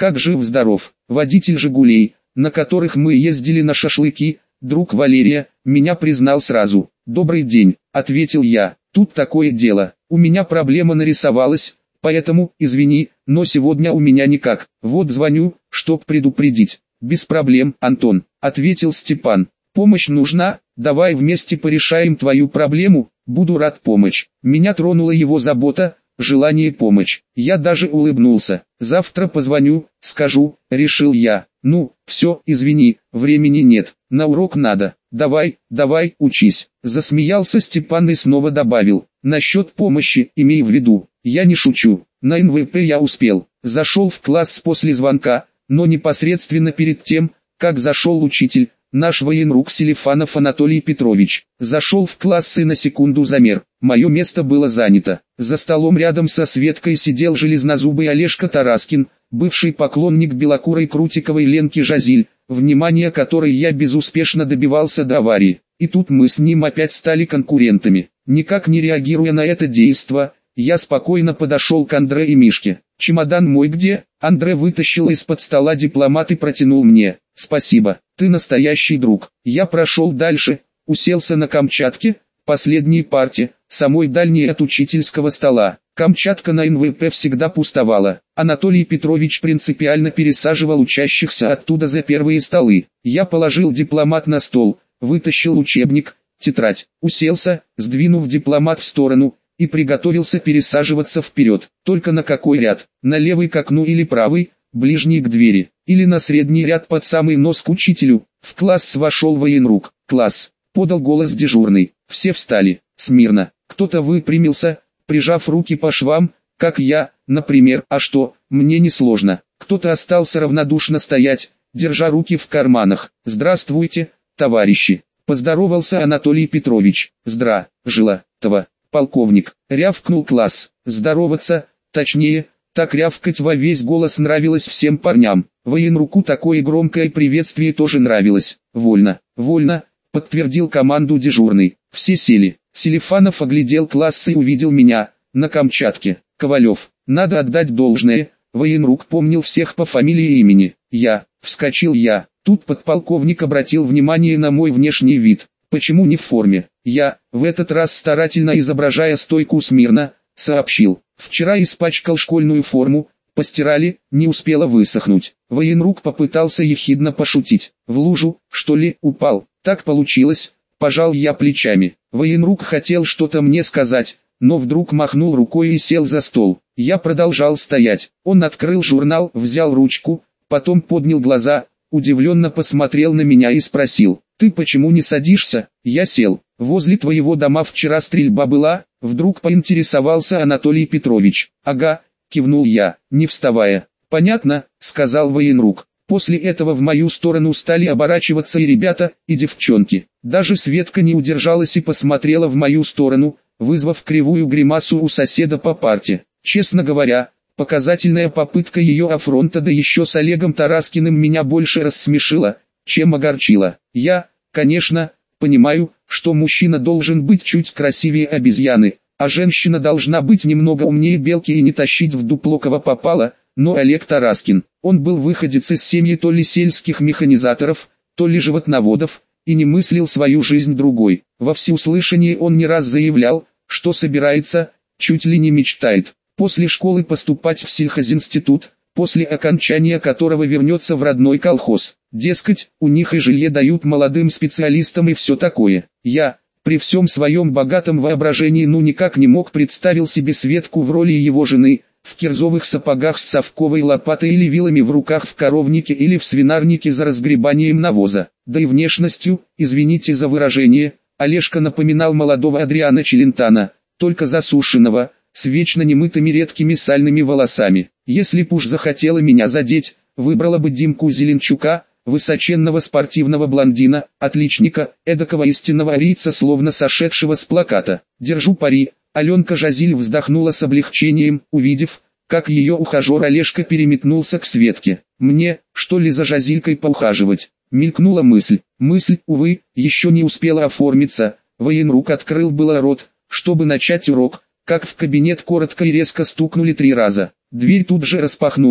как жив-здоров. Водитель «Жигулей», на которых мы ездили на шашлыки, друг Валерия, меня признал сразу. «Добрый день», — ответил я, — «тут такое дело, у меня проблема нарисовалась, поэтому, извини, но сегодня у меня никак, вот звоню, чтоб предупредить». «Без проблем, Антон», — ответил Степан. «Помощь нужна, давай вместе порешаем твою проблему, буду рад помочь». Меня тронула его забота, желание помочь. Я даже улыбнулся. «Завтра позвоню, скажу», — решил я. «Ну, все, извини, времени нет, на урок надо. Давай, давай, учись». Засмеялся Степан и снова добавил: «Насчет помощи, имей в виду, я не шучу». На эн вэ пэ я успел. Зашел в класс после звонка, но непосредственно перед тем, как зашел учитель, наш военрук Селифанов Анатолий Петрович. Зашел в класс и на секунду замер. Мое место было занято. За столом рядом со Светкой сидел железнозубый Олежка Тараскин, бывший поклонник белокурой Крутиковой Ленки Жазиль, внимания которой я безуспешно добивался до аварии. И тут мы с ним опять стали конкурентами. Никак не реагируя на это действо, я спокойно подошел к Андре и Мишке. «Чемодан мой где?» Андре вытащил из-под стола дипломат и протянул мне. «Спасибо, ты настоящий друг». Я прошел дальше, уселся на Камчатке, последней парте, самой дальней от учительского стола. Камчатка на эн вэ пэ всегда пустовала. Анатолий Петрович принципиально пересаживал учащихся оттуда за первые столы. Я положил дипломат на стол, вытащил учебник, тетрадь, уселся, сдвинув дипломат в сторону, и приготовился пересаживаться вперед. Только на какой ряд? На левый к окну или правый, ближний к двери? Или на средний ряд под самый нос к учителю? В класс вошел военрук. «Класс!» — подал голос дежурный. Все встали, смирно. Кто-то выпрямился, прижав руки по швам, как я, например. «А что, мне не сложно». Кто-то остался равнодушно стоять, держа руки в карманах. «Здравствуйте, товарищи!» — поздоровался Анатолий Петрович. «Здра, жила, това». «Полковник», — рявкнул класс. Здороваться, точнее, так рявкать во весь голос нравилось всем парням. Военруку такое громкое приветствие тоже нравилось. «Вольно, вольно», — подтвердил команду дежурный. Все сели. Селифанов оглядел класс и увидел меня, на Камчатке. «Ковалев, надо отдать должное, военрук помнил всех по фамилии и имени». «Я», — вскочил я. Тут подполковник обратил внимание на мой внешний вид. «Почему не в форме?» Я, в этот раз старательно изображая стойку смирно, сообщил. «Вчера испачкал школьную форму, постирали, не успела высохнуть». Военрук попытался ехидно пошутить. «В лужу, что ли, упал?» «Так получилось», — пожал я плечами. Военрук хотел что-то мне сказать, но вдруг махнул рукой и сел за стол. Я продолжал стоять. Он открыл журнал, взял ручку, потом поднял глаза, удивленно посмотрел на меня и спросил: «Ты почему не садишься?» Я сел. «Возле твоего дома вчера стрельба была?» Вдруг поинтересовался Анатолий Петрович. «Ага», кивнул я, не вставая. «Понятно», сказал военрук. После этого в мою сторону стали оборачиваться и ребята, и девчонки. Даже Светка не удержалась и посмотрела в мою сторону, вызвав кривую гримасу у соседа по парте. Честно говоря, показательная попытка ее афронта, да еще с Олегом Тараскиным, меня больше рассмешила, чем огорчила. Я, конечно, понимаю, что мужчина должен быть чуть красивее обезьяны, а женщина должна быть немного умнее белки и не тащить в дупло кого попало, но Олег Тараскин, он был выходец из семьи то ли сельских механизаторов, то ли животноводов, и не мыслил свою жизнь другой. Во всеуслышание он не раз заявлял, что собирается, чуть ли не мечтает, после школы поступать в сельхозинститут, после окончания которого вернется в родной колхоз. Дескать, у них и жилье дают молодым специалистам и все такое. Я, при всем своем богатом воображении, ну никак не мог представить себе Светку в роли его жены, в кирзовых сапогах с совковой лопатой или вилами в руках в коровнике или в свинарнике за разгребанием навоза. Да и внешностью, извините за выражение, Олежка напоминал молодого Адриана Челентана, только засушенного, с вечно немытыми редкими сальными волосами. Если б уж захотела меня задеть, выбрала бы Димку Зеленчука, высоченного спортивного блондина, отличника, эдакого истинного арийца, словно сошедшего с плаката. Держу пари, Аленка Жазиль вздохнула с облегчением, увидев, как ее ухажер Олежка переметнулся к Светке. «Мне, что ли, за Жазилькой поухаживать?» Мелькнула мысль. Мысль, увы, еще не успела оформиться. Военрук открыл было рот, чтобы начать урок, как в кабинет коротко и резко стукнули три раза. Дверь тут же распахнулась.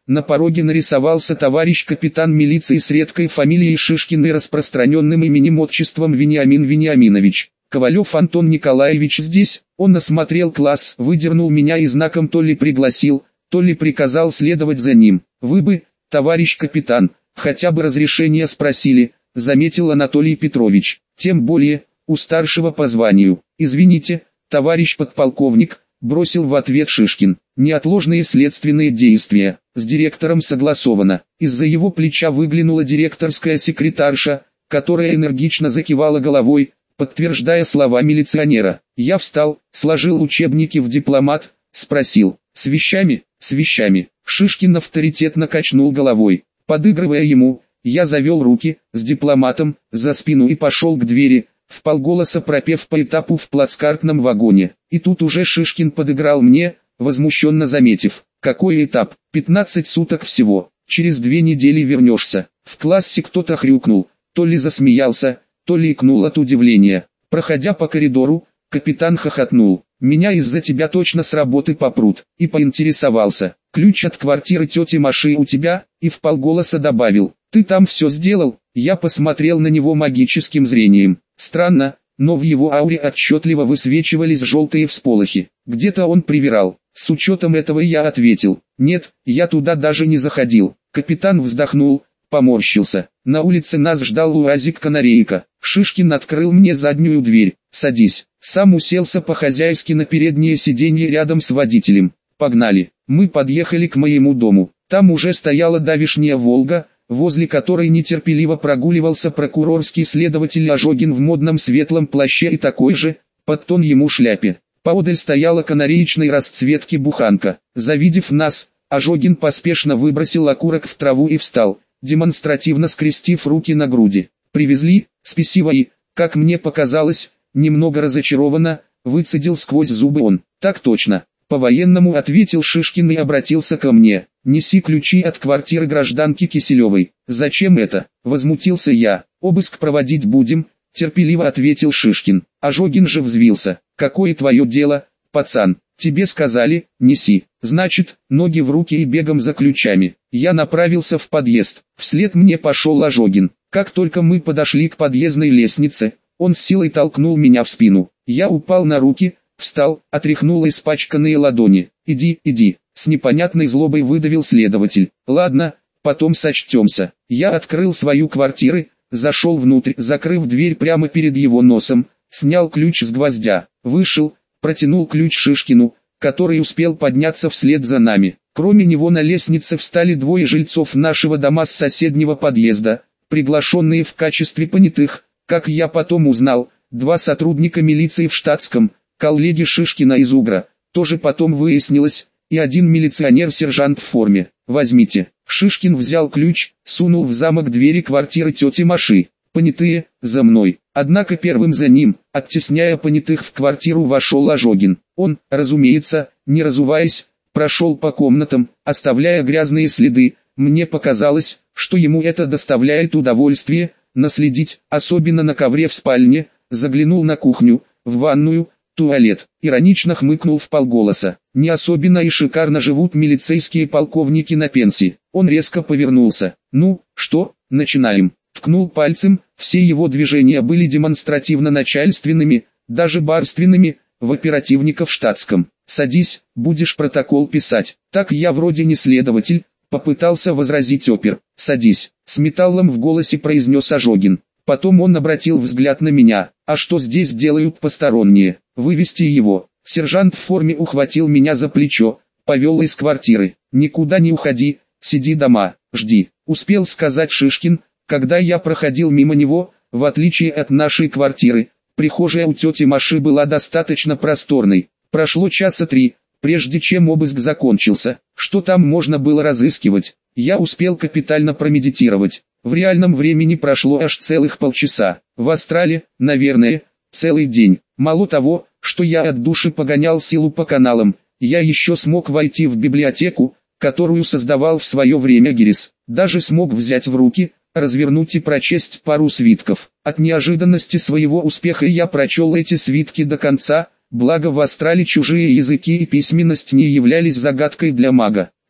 На пороге нарисовался товарищ капитан милиции с редкой фамилией Шишкин и распространенным именем-отчеством Вениамин Вениаминович. Ковалев Антон Николаевич здесь. Он осмотрел класс, выдернул меня и знаком то ли пригласил, то ли приказал следовать за ним. Вы бы, товарищ капитан, хотя бы разрешение спросили, заметил Анатолий Петрович. Тем более, у старшего по званию. Извините, товарищ подполковник, бросил в ответ Шишкин. Неотложные следственные действия. С директором согласовано. Из-за его плеча выглянула директорская секретарша, которая энергично закивала головой, подтверждая слова милиционера. Я встал, сложил учебники в дипломат, спросил: «С вещами?» «С вещами». Шишкин авторитетно качнул головой. Подыгрывая ему, я завел руки с дипломатом за спину и пошел к двери, вполголоса пропев по этапу в плацкартном вагоне. И тут уже Шишкин подыграл мне, возмущенно заметив: «Какой этап? пятнадцать суток всего. Через две недели вернешься». В классе кто-то хрюкнул, то ли засмеялся, то ли икнул от удивления. Проходя по коридору, капитан хохотнул: «Меня из-за тебя точно с работы попрут», и поинтересовался: «Ключ от квартиры тети Маши у тебя?» И вполголоса добавил: «Ты там все сделал?» Я посмотрел на него магическим зрением. Странно, но в его ауре отчетливо высвечивались желтые всполохи. Где-то он привирал. С учетом этого я ответил: «Нет, я туда даже не заходил». Капитан вздохнул, поморщился. На улице нас ждал УАЗик-канарейка. Шишкин открыл мне заднюю дверь. «Садись». Сам уселся по-хозяйски на переднее сиденье рядом с водителем. «Погнали». Мы подъехали к моему дому. Там уже стояла давишняя «Волга», возле которой нетерпеливо прогуливался прокурорский следователь Ожогин в модном светлом плаще и такой же, под тон ему шляпе. Поодаль стояла канареечной расцветки буханка. Завидев нас, Ожогин поспешно выбросил окурок в траву и встал, демонстративно скрестив руки на груди. «Привезли?» Спесиво и, как мне показалось, немного разочарованно, выцедил сквозь зубы он. «Так точно». По-военному ответил Шишкин и обратился ко мне: «Неси ключи от квартиры гражданки Киселевой». «Зачем это?» — возмутился я. «Обыск проводить будем», — терпеливо ответил Шишкин. Ожогин же взвился: «Какое твое дело, пацан? Тебе сказали, неси». Значит, ноги в руки и бегом за ключами. Я направился в подъезд. Вслед мне пошел Ожогин. Как только мы подошли к подъездной лестнице, он с силой толкнул меня в спину. Я упал на руки, встал, отряхнул испачканные ладони. «Иди, иди», — с непонятной злобой выдавил следователь. «Ладно, потом сочтемся». Я открыл свою квартиру, зашел внутрь, закрыв дверь прямо перед его носом, снял ключ с гвоздя, вышел, протянул ключ Шишкину, который успел подняться вслед за нами. Кроме него на лестнице встали двое жильцов нашего дома с соседнего подъезда, приглашенные в качестве понятых, как я потом узнал, два сотрудника милиции в штатском, коллеги Шишкина из Угра, тоже потом выяснилось, и один милиционер-сержант в форме. «Возьмите». Шишкин взял ключ, сунул в замок двери квартиры тети Маши. «Понятые, за мной». Однако первым за ним, оттесняя понятых в квартиру, вошел Ожогин. Он, разумеется, не разуваясь, прошел по комнатам, оставляя грязные следы. Мне показалось, что ему это доставляет удовольствие, наследить, особенно на ковре в спальне. Заглянул на кухню, в ванную, туалет, иронично хмыкнул вполголоса. Не особенно и шикарно живут милицейские полковники на пенсии. Он резко повернулся. «Ну, что, начинаем?» Ткнул пальцем, все его движения были демонстративно начальственными, даже барственными, в оперативника в штатском. «Садись, будешь протокол писать». «Так я вроде не следователь», попытался возразить опер. «Садись», с металлом в голосе произнес Ожогин. Потом он обратил взгляд на меня. «А что здесь делают посторонние? Вывести его». Сержант в форме ухватил меня за плечо, повел из квартиры. «Никуда не уходи, сиди дома, жди», успел сказать Шишкин, когда я проходил мимо него. В отличие от нашей квартиры, прихожая у тети Маши была достаточно просторной. Прошло часа три, прежде чем обыск закончился. Что там можно было разыскивать? Я успел капитально промедитировать. В реальном времени прошло аж целых полчаса. В астрале, наверное, целый день. Мало того, что я от души погонял силу по каналам, я еще смог войти в библиотеку, которую создавал в свое время Гирис. Даже смог взять в руки, развернуть и прочесть пару свитков. От неожиданности своего успеха я прочел эти свитки до конца, благо в астрале чужие языки и письменность не являлись загадкой для мага.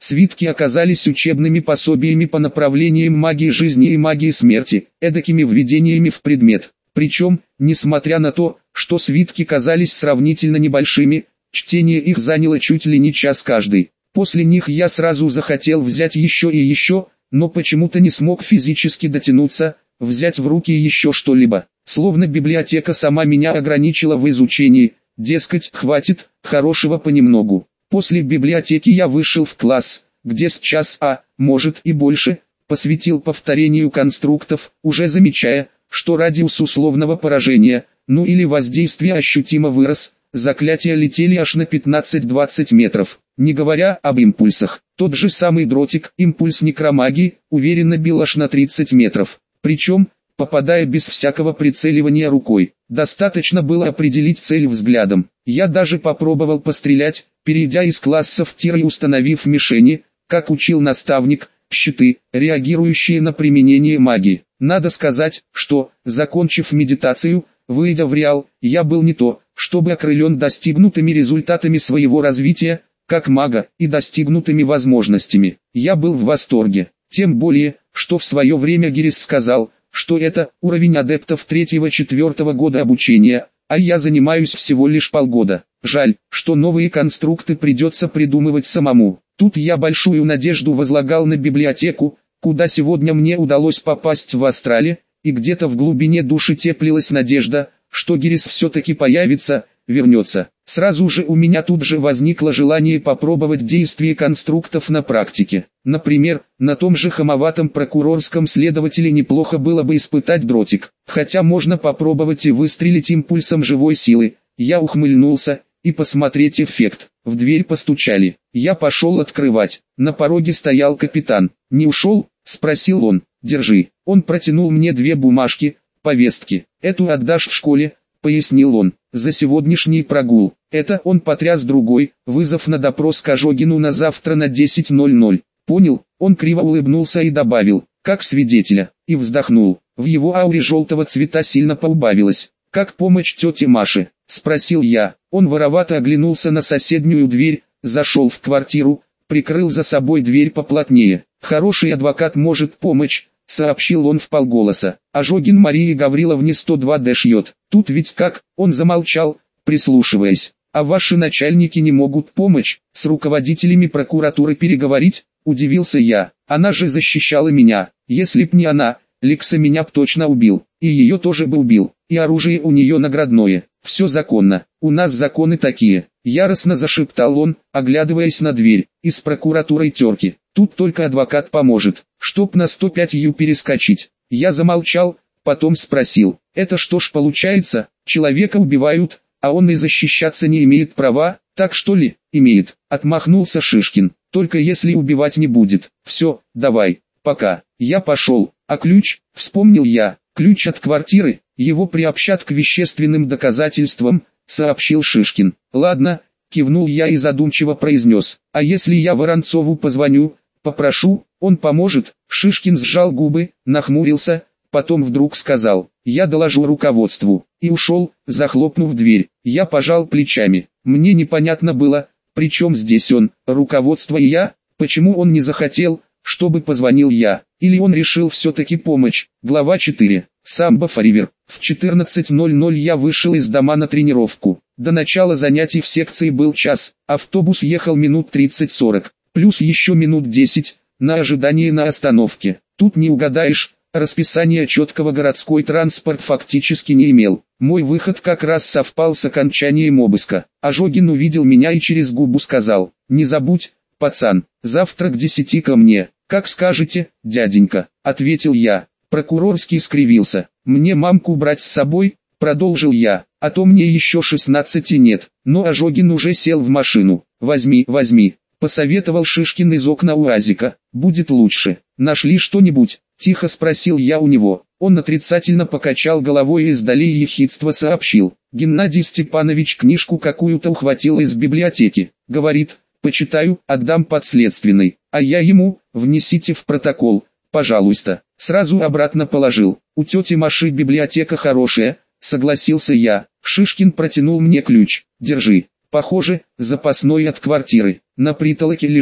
Свитки оказались учебными пособиями по направлениям магии жизни и магии смерти, эдакими введениями в предмет. Причем, несмотря на то, что свитки казались сравнительно небольшими, чтение их заняло чуть ли не час каждый. После них я сразу захотел взять еще и еще, но почему-то не смог физически дотянуться, взять в руки еще что-либо. Словно библиотека сама меня ограничила в изучении, дескать, хватит, хорошего понемногу. После библиотеки я вышел в класс, где с час, а, может и больше, посвятил повторению конструктов, уже замечая, что радиус условного поражения, ну или воздействия ощутимо вырос, заклятия летели аж на пятнадцать-двадцать метров. Не говоря об импульсах, тот же самый дротик, импульс некромагии, уверенно бил аж на тридцать метров. Причем, попадая без всякого прицеливания рукой. Достаточно было определить цель взглядом. Я даже попробовал пострелять, перейдя из класса в тир и установив мишени, как учил наставник, щиты, реагирующие на применение магии. Надо сказать, что, закончив медитацию, выйдя в реал, я был не то, чтобы окрылен достигнутыми результатами своего развития, как мага, и достигнутыми возможностями. Я был в восторге. Тем более, что в свое время Гирис сказал, что это уровень адептов третьего-четвертого года обучения, а я занимаюсь всего лишь полгода. Жаль, что новые конструкты придется придумывать самому. Тут я большую надежду возлагал на библиотеку, куда сегодня мне удалось попасть в астрале, и где-то в глубине души теплилась надежда, что Гирис все-таки появится, вернется. Сразу же у меня тут же возникло желание попробовать действие конструктов на практике. Например, на том же хамоватом прокурорском следователе неплохо было бы испытать дротик. Хотя можно попробовать и выстрелить импульсом живой силы. Я ухмыльнулся, и посмотреть эффект. В дверь постучали. Я пошел открывать. На пороге стоял капитан. «Не ушел?» – спросил он. «Держи». Он протянул мне две бумажки, повестки. «Эту отдашь в школе», – пояснил он, – «за сегодняшний прогул». Это он потряс другой, вызов на допрос к Ожогину на завтра на десять ноль ноль. Понял, он криво улыбнулся и добавил, как свидетеля, и вздохнул. В его ауре желтого цвета сильно поубавилось. «Как помощь тете Маше?» – спросил я. Он воровато оглянулся на соседнюю дверь, зашел в квартиру, прикрыл за собой дверь поплотнее. «Хороший адвокат может помочь», — сообщил он вполголоса. «Ожогин Марии Гавриловне сто два дэ шьет. Тут ведь как?» Он замолчал, прислушиваясь. «А ваши начальники не могут помочь, с руководителями прокуратуры переговорить?» — удивился я. «Она же защищала меня. Если б не она, Лекса меня б точно убил. И ее тоже бы убил. И оружие у нее наградное. Все законно. У нас законы такие». Яростно зашептал он, оглядываясь на дверь. «И с прокуратурой терки. Тут только адвокат поможет, чтоб на сто пять ю перескочить». Я замолчал, потом спросил. «Это что ж получается, человека убивают, а он и защищаться не имеет права, так что ли?» «Имеет», — отмахнулся Шишкин. «Только если убивать не будет. Все, давай, пока». Я пошел. «А ключ?» — вспомнил я. «Ключ от квартиры, его приобщат к вещественным доказательствам», — сообщил Шишкин. «Ладно», — кивнул я и задумчиво произнес. «А если я Воронцову позвоню, попрошу, он поможет?» Шишкин сжал губы, нахмурился, потом вдруг сказал: «Я доложу руководству», и ушел, захлопнув дверь. Я пожал плечами. Мне непонятно было, при чем здесь он, руководство и я, почему он не захотел, чтобы позвонил я, или он решил все-таки помочь. Глава четыре. Самбо Форивер. В четырнадцать ноль ноль я вышел из дома на тренировку. До начала занятий в секции был час, автобус ехал минут тридцать-сорок, плюс еще минут десять, на ожидание на остановке. Тут не угадаешь, расписания четкого городской транспорт фактически не имел. Мой выход как раз совпал с окончанием обыска. Ожогин увидел меня и через губу сказал: «Не забудь, пацан, завтра к десяти ко мне». «Как скажете, дяденька», — ответил я. Прокурорский скривился. «Мне мамку брать с собой?» — продолжил я. «А то мне еще шестнадцати нет». Но Ожогин уже сел в машину. «Возьми, возьми», — посоветовал Шишкин из окна УАЗика. «Будет лучше». «Нашли что-нибудь?» — тихо спросил я у него. Он отрицательно покачал головой и издали ехидство сообщил: «Геннадий Степанович книжку какую-то ухватил из библиотеки. Говорит, почитаю, отдам подследственный. А я ему: внесите в протокол, пожалуйста». Сразу обратно положил. «У тети Маши библиотека хорошая», — согласился я. Шишкин протянул мне ключ. «Держи». Похоже, запасной от квартиры. На притолоке лежал.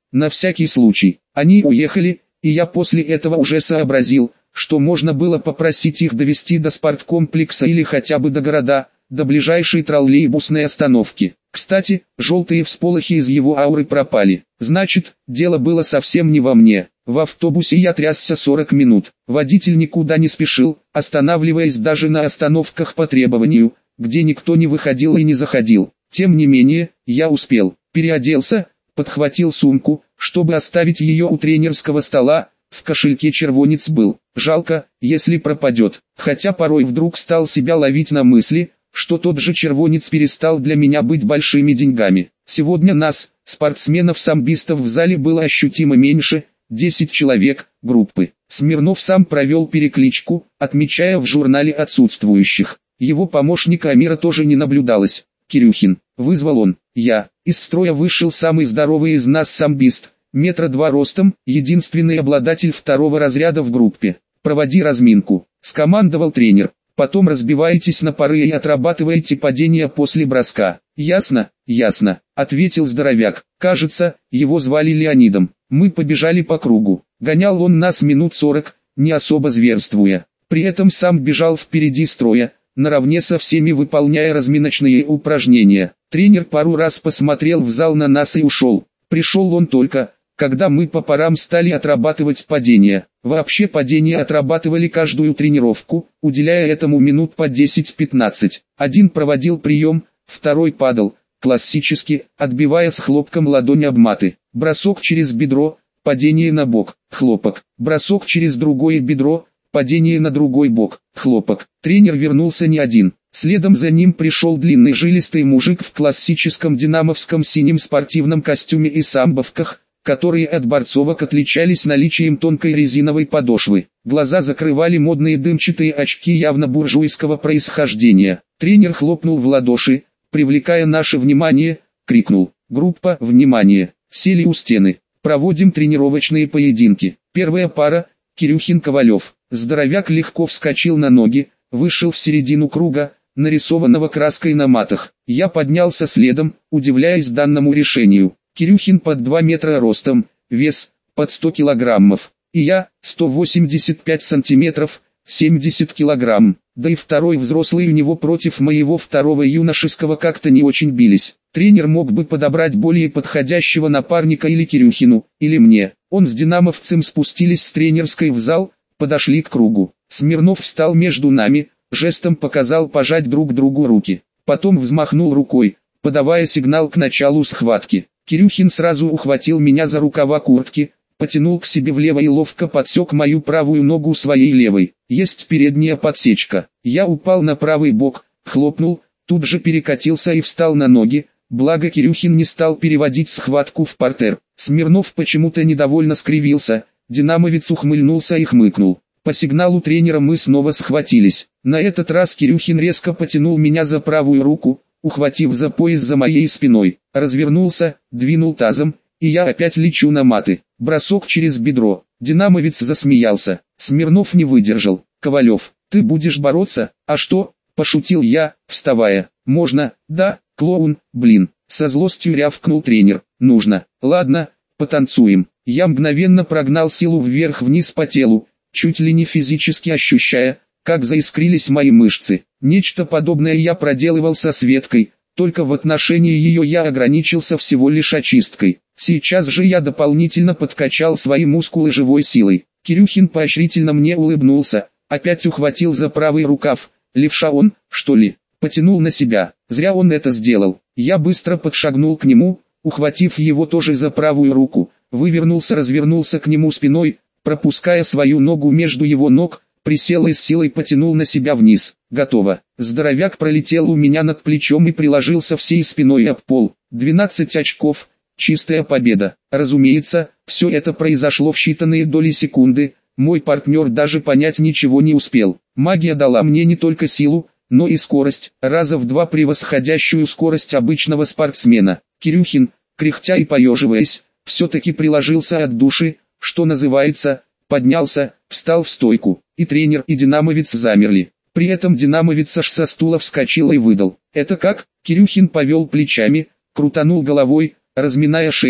на всякий случай. Они уехали, и я после этого уже сообразил, что можно было попросить их довести до спорткомплекса или хотя бы до города, до ближайшей троллейбусной остановки. Кстати, желтые всполохи из его ауры пропали. Значит, дело было совсем не во мне. В автобусе я трясся сорок минут. Водитель никуда не спешил, останавливаясь даже на остановках по требованию, где никто не выходил и не заходил. Тем не менее, я успел. Переоделся, подхватил сумку, чтобы оставить ее у тренерского стола. В кошельке червонец был. Жалко, если пропадет. Хотя порой вдруг стал себя ловить на мысли, что тот же червонец перестал для меня быть большими деньгами. Сегодня нас, спортсменов-самбистов, в зале было ощутимо меньше, десять человек, группы. Смирнов сам провел перекличку, отмечая в журнале отсутствующих. Его помощника Амира тоже не наблюдалось. «Кирюхин», — вызвал он. Я. Из строя вышел самый здоровый из нас самбист, метра два ростом, единственный обладатель второго разряда в группе. «Проводи разминку», — скомандовал тренер. «Потом разбиваетесь на пары и отрабатываете падение после броска». «Ясно, ясно», — ответил здоровяк. Кажется, его звали Леонидом. Мы побежали по кругу. Гонял он нас минут сорок, не особо зверствуя. При этом сам бежал впереди строя, наравне со всеми выполняя разминочные упражнения. Тренер пару раз посмотрел в зал на нас и ушел. Пришел он только, когда мы по парам стали отрабатывать падения. Вообще падения отрабатывали каждую тренировку, уделяя этому минут по десять-пятнадцать. Один проводил прием, второй падал, классически, отбивая с хлопком ладонь об маты. Бросок через бедро, падение на бок, хлопок. Бросок через другое бедро, падение на другой бок, хлопок. Тренер вернулся не один. Следом за ним пришел длинный жилистый мужик в классическом динамовском синем спортивном костюме и самбовках, которые от борцовок отличались наличием тонкой резиновой подошвы. Глаза закрывали модные дымчатые очки явно буржуйского происхождения. Тренер хлопнул в ладоши, привлекая наше внимание, крикнул: «Группа, внимание! Сели у стены. Проводим тренировочные поединки». Первая пара – Кирюхин-Ковалев. Здоровяк легко вскочил на ноги, вышел в середину круга, нарисованного краской на матах. Я поднялся следом, удивляясь данному решению. Кирюхин под два метра ростом, вес под сто килограммов, и я сто восемьдесят пять сантиметров, семьдесят килограмм. Да и второй взрослый у него против моего второго юношеского как-то не очень бились. Тренер мог бы подобрать более подходящего напарника или Кирюхину, или мне. Он с динамовцем спустились с тренерской в зал, подошли к кругу. Смирнов встал между нами, жестом показал пожать друг другу руки. Потом взмахнул рукой, подавая сигнал к началу схватки. Кирюхин сразу ухватил меня за рукава куртки, потянул к себе влево и ловко подсек мою правую ногу своей левой. Есть передняя подсечка. Я упал на правый бок, хлопнул, тут же перекатился и встал на ноги, благо Кирюхин не стал переводить схватку в партер. Смирнов почему-то недовольно скривился, динамовец ухмыльнулся и хмыкнул. По сигналу тренера мы снова схватились. На этот раз Кирюхин резко потянул меня за правую руку, ухватив за пояс за моей спиной, развернулся, двинул тазом, и я опять лечу на маты. Бросок через бедро. Динамовец засмеялся. Смирнов не выдержал. «Ковалев, ты будешь бороться?» «А что?» – пошутил я, вставая. «Можно, да, клоун, блин», – со злостью рявкнул тренер. «Нужно. Ладно, потанцуем». Я мгновенно прогнал силу вверх-вниз по телу, чуть ли не физически ощущая, как заискрились мои мышцы. Нечто подобное я проделывал со Светкой, только в отношении ее я ограничился всего лишь очисткой. Сейчас же я дополнительно подкачал свои мускулы живой силой. Кирюхин поощрительно мне улыбнулся, опять ухватил за правый рукав. «Левша он, что ли?» Потянул на себя. Зря он это сделал. Я быстро подшагнул к нему, ухватив его тоже за правую руку, вывернулся, развернулся к нему спиной, пропуская свою ногу между его ног, присел и с силой потянул на себя вниз. Готово. Здоровяк пролетел у меня над плечом и приложился всей спиной об пол. двенадцать очков. Чистая победа. Разумеется, все это произошло в считанные доли секунды, мой партнер даже понять ничего не успел. Магия дала мне не только силу, но и скорость, раза в два превосходящую скорость обычного спортсмена. Кирюхин, кряхтя и поеживаясь, все-таки приложился от души, что называется, поднялся, встал в стойку, и тренер, и динамовец замерли. При этом динамовец аж со стула вскочил и выдал: «Это как?» Кирюхин повел плечами, крутанул головой, разминая шею,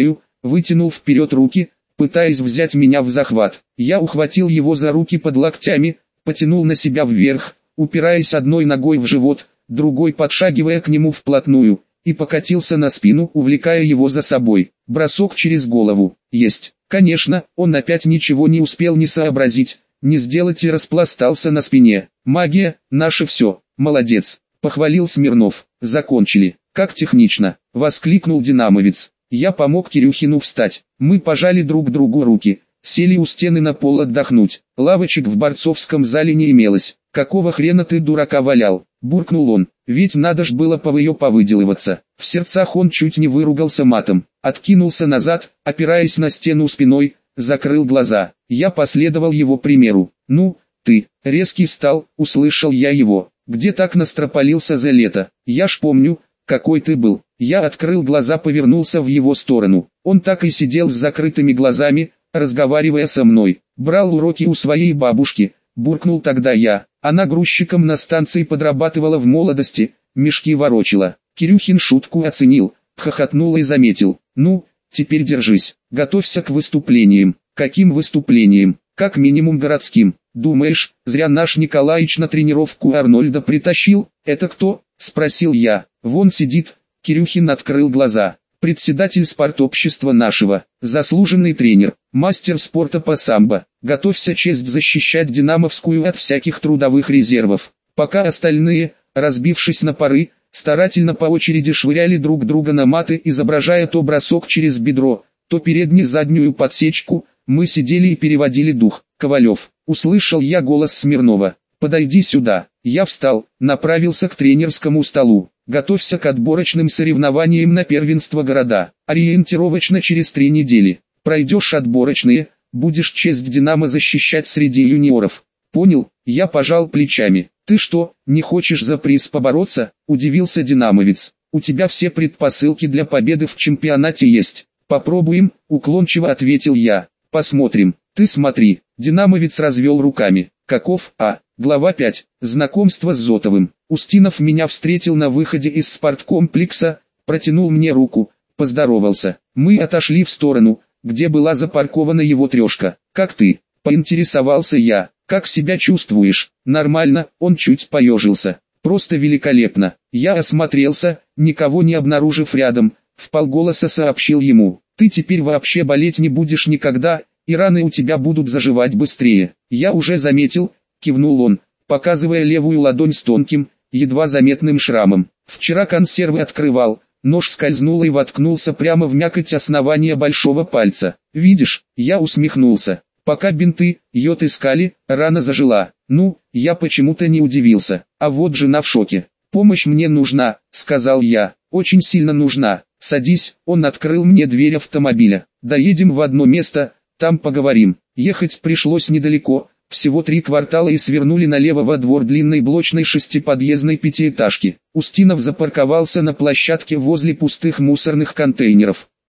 вытянул вперед руки, пытаясь взять меня в захват. Я ухватил его за руки под локтями, потянул на себя вверх, упираясь одной ногой в живот, другой подшагивая к нему вплотную, и покатился на спину, увлекая его за собой. Бросок через голову. Есть. Конечно, он опять ничего не успел ни сообразить, ни сделать и распластался на спине. Магия, наше все. Молодец. Похвалил Смирнов. Закончили. Как технично. Воскликнул динамовец. Я помог Кирюхину встать. Мы пожали друг другу руки. Сели у стены на пол отдохнуть. Лавочек в борцовском зале не имелось. «Какого хрена ты дурака валял?» – буркнул он. «Ведь надо ж было по ее повыделываться». В сердцах он чуть не выругался матом. Откинулся назад, опираясь на стену спиной, закрыл глаза. Я последовал его примеру. «Ну, ты, резкий стал», – услышал я его. «Где так настропалился за лето? Я ж помню, какой ты был». Я открыл глаза, повернулся в его сторону. Он так и сидел с закрытыми глазами, разговаривая со мной. «Брал уроки у своей бабушки», – буркнул тогда я. Она грузчиком на станции подрабатывала в молодости, мешки ворочила. Кирюхин шутку оценил, хохотнул и заметил. «Ну, теперь держись, готовься к выступлениям». «Каким выступлениям? Как минимум городским. Думаешь, зря наш Николаич на тренировку Арнольда притащил?» «Это кто?» – спросил я. «Вон сидит». Кирюхин открыл глаза. «Председатель спортобщества нашего, заслуженный тренер, мастер спорта по самбо. Готовься, честь, защищать динамовскую от всяких трудовых резервов». Пока остальные, разбившись на пары, старательно по очереди швыряли друг друга на маты, изображая то бросок через бедро, то передне-заднюю подсечку, мы сидели и переводили дух. «Ковалев», — услышал я голос Смирнова. «Подойди сюда». Я встал, направился к тренерскому столу. «Готовься к отборочным соревнованиям на первенство города. Ориентировочно через три недели. Пройдешь отборочные, будешь честь Динамо защищать среди юниоров». «Понял», я пожал плечами. «Ты что, не хочешь за приз побороться?» – удивился динамовец. «У тебя все предпосылки для победы в чемпионате есть». «Попробуем», – уклончиво ответил я. «Посмотрим». «Ты смотри». Динамовец развел руками. «Каков, а?» Глава пять. Знакомство с Зотовым. Устинов меня встретил на выходе из спорткомплекса, протянул мне руку, поздоровался. Мы отошли в сторону, где была запаркована его трешка. «Как ты?» – поинтересовался я. «Как себя чувствуешь?» «Нормально», он чуть поежился. «Просто великолепно». Я осмотрелся, никого не обнаружив рядом, вполголоса сообщил ему. «Ты теперь вообще болеть не будешь никогда, и раны у тебя будут заживать быстрее». «Я уже заметил», кивнул он, показывая левую ладонь с тонким, едва заметным шрамом. «Вчера консервы открывал, нож скользнул и воткнулся прямо в мякоть основания большого пальца. Видишь?» Я усмехнулся. «Пока бинты, йод искали, рана зажила». «Ну, я почему-то не удивился. А вот жена в шоке». «Помощь мне нужна», — сказал я. «Очень сильно нужна. Садись». Он открыл мне дверь автомобиля. «Доедем в одно место, там поговорим». Ехать пришлось недалеко. Всего три квартала и свернули налево во двор длинной блочной шестиподъездной пятиэтажки. Устинов запарковался на площадке возле пустых мусорных контейнеров.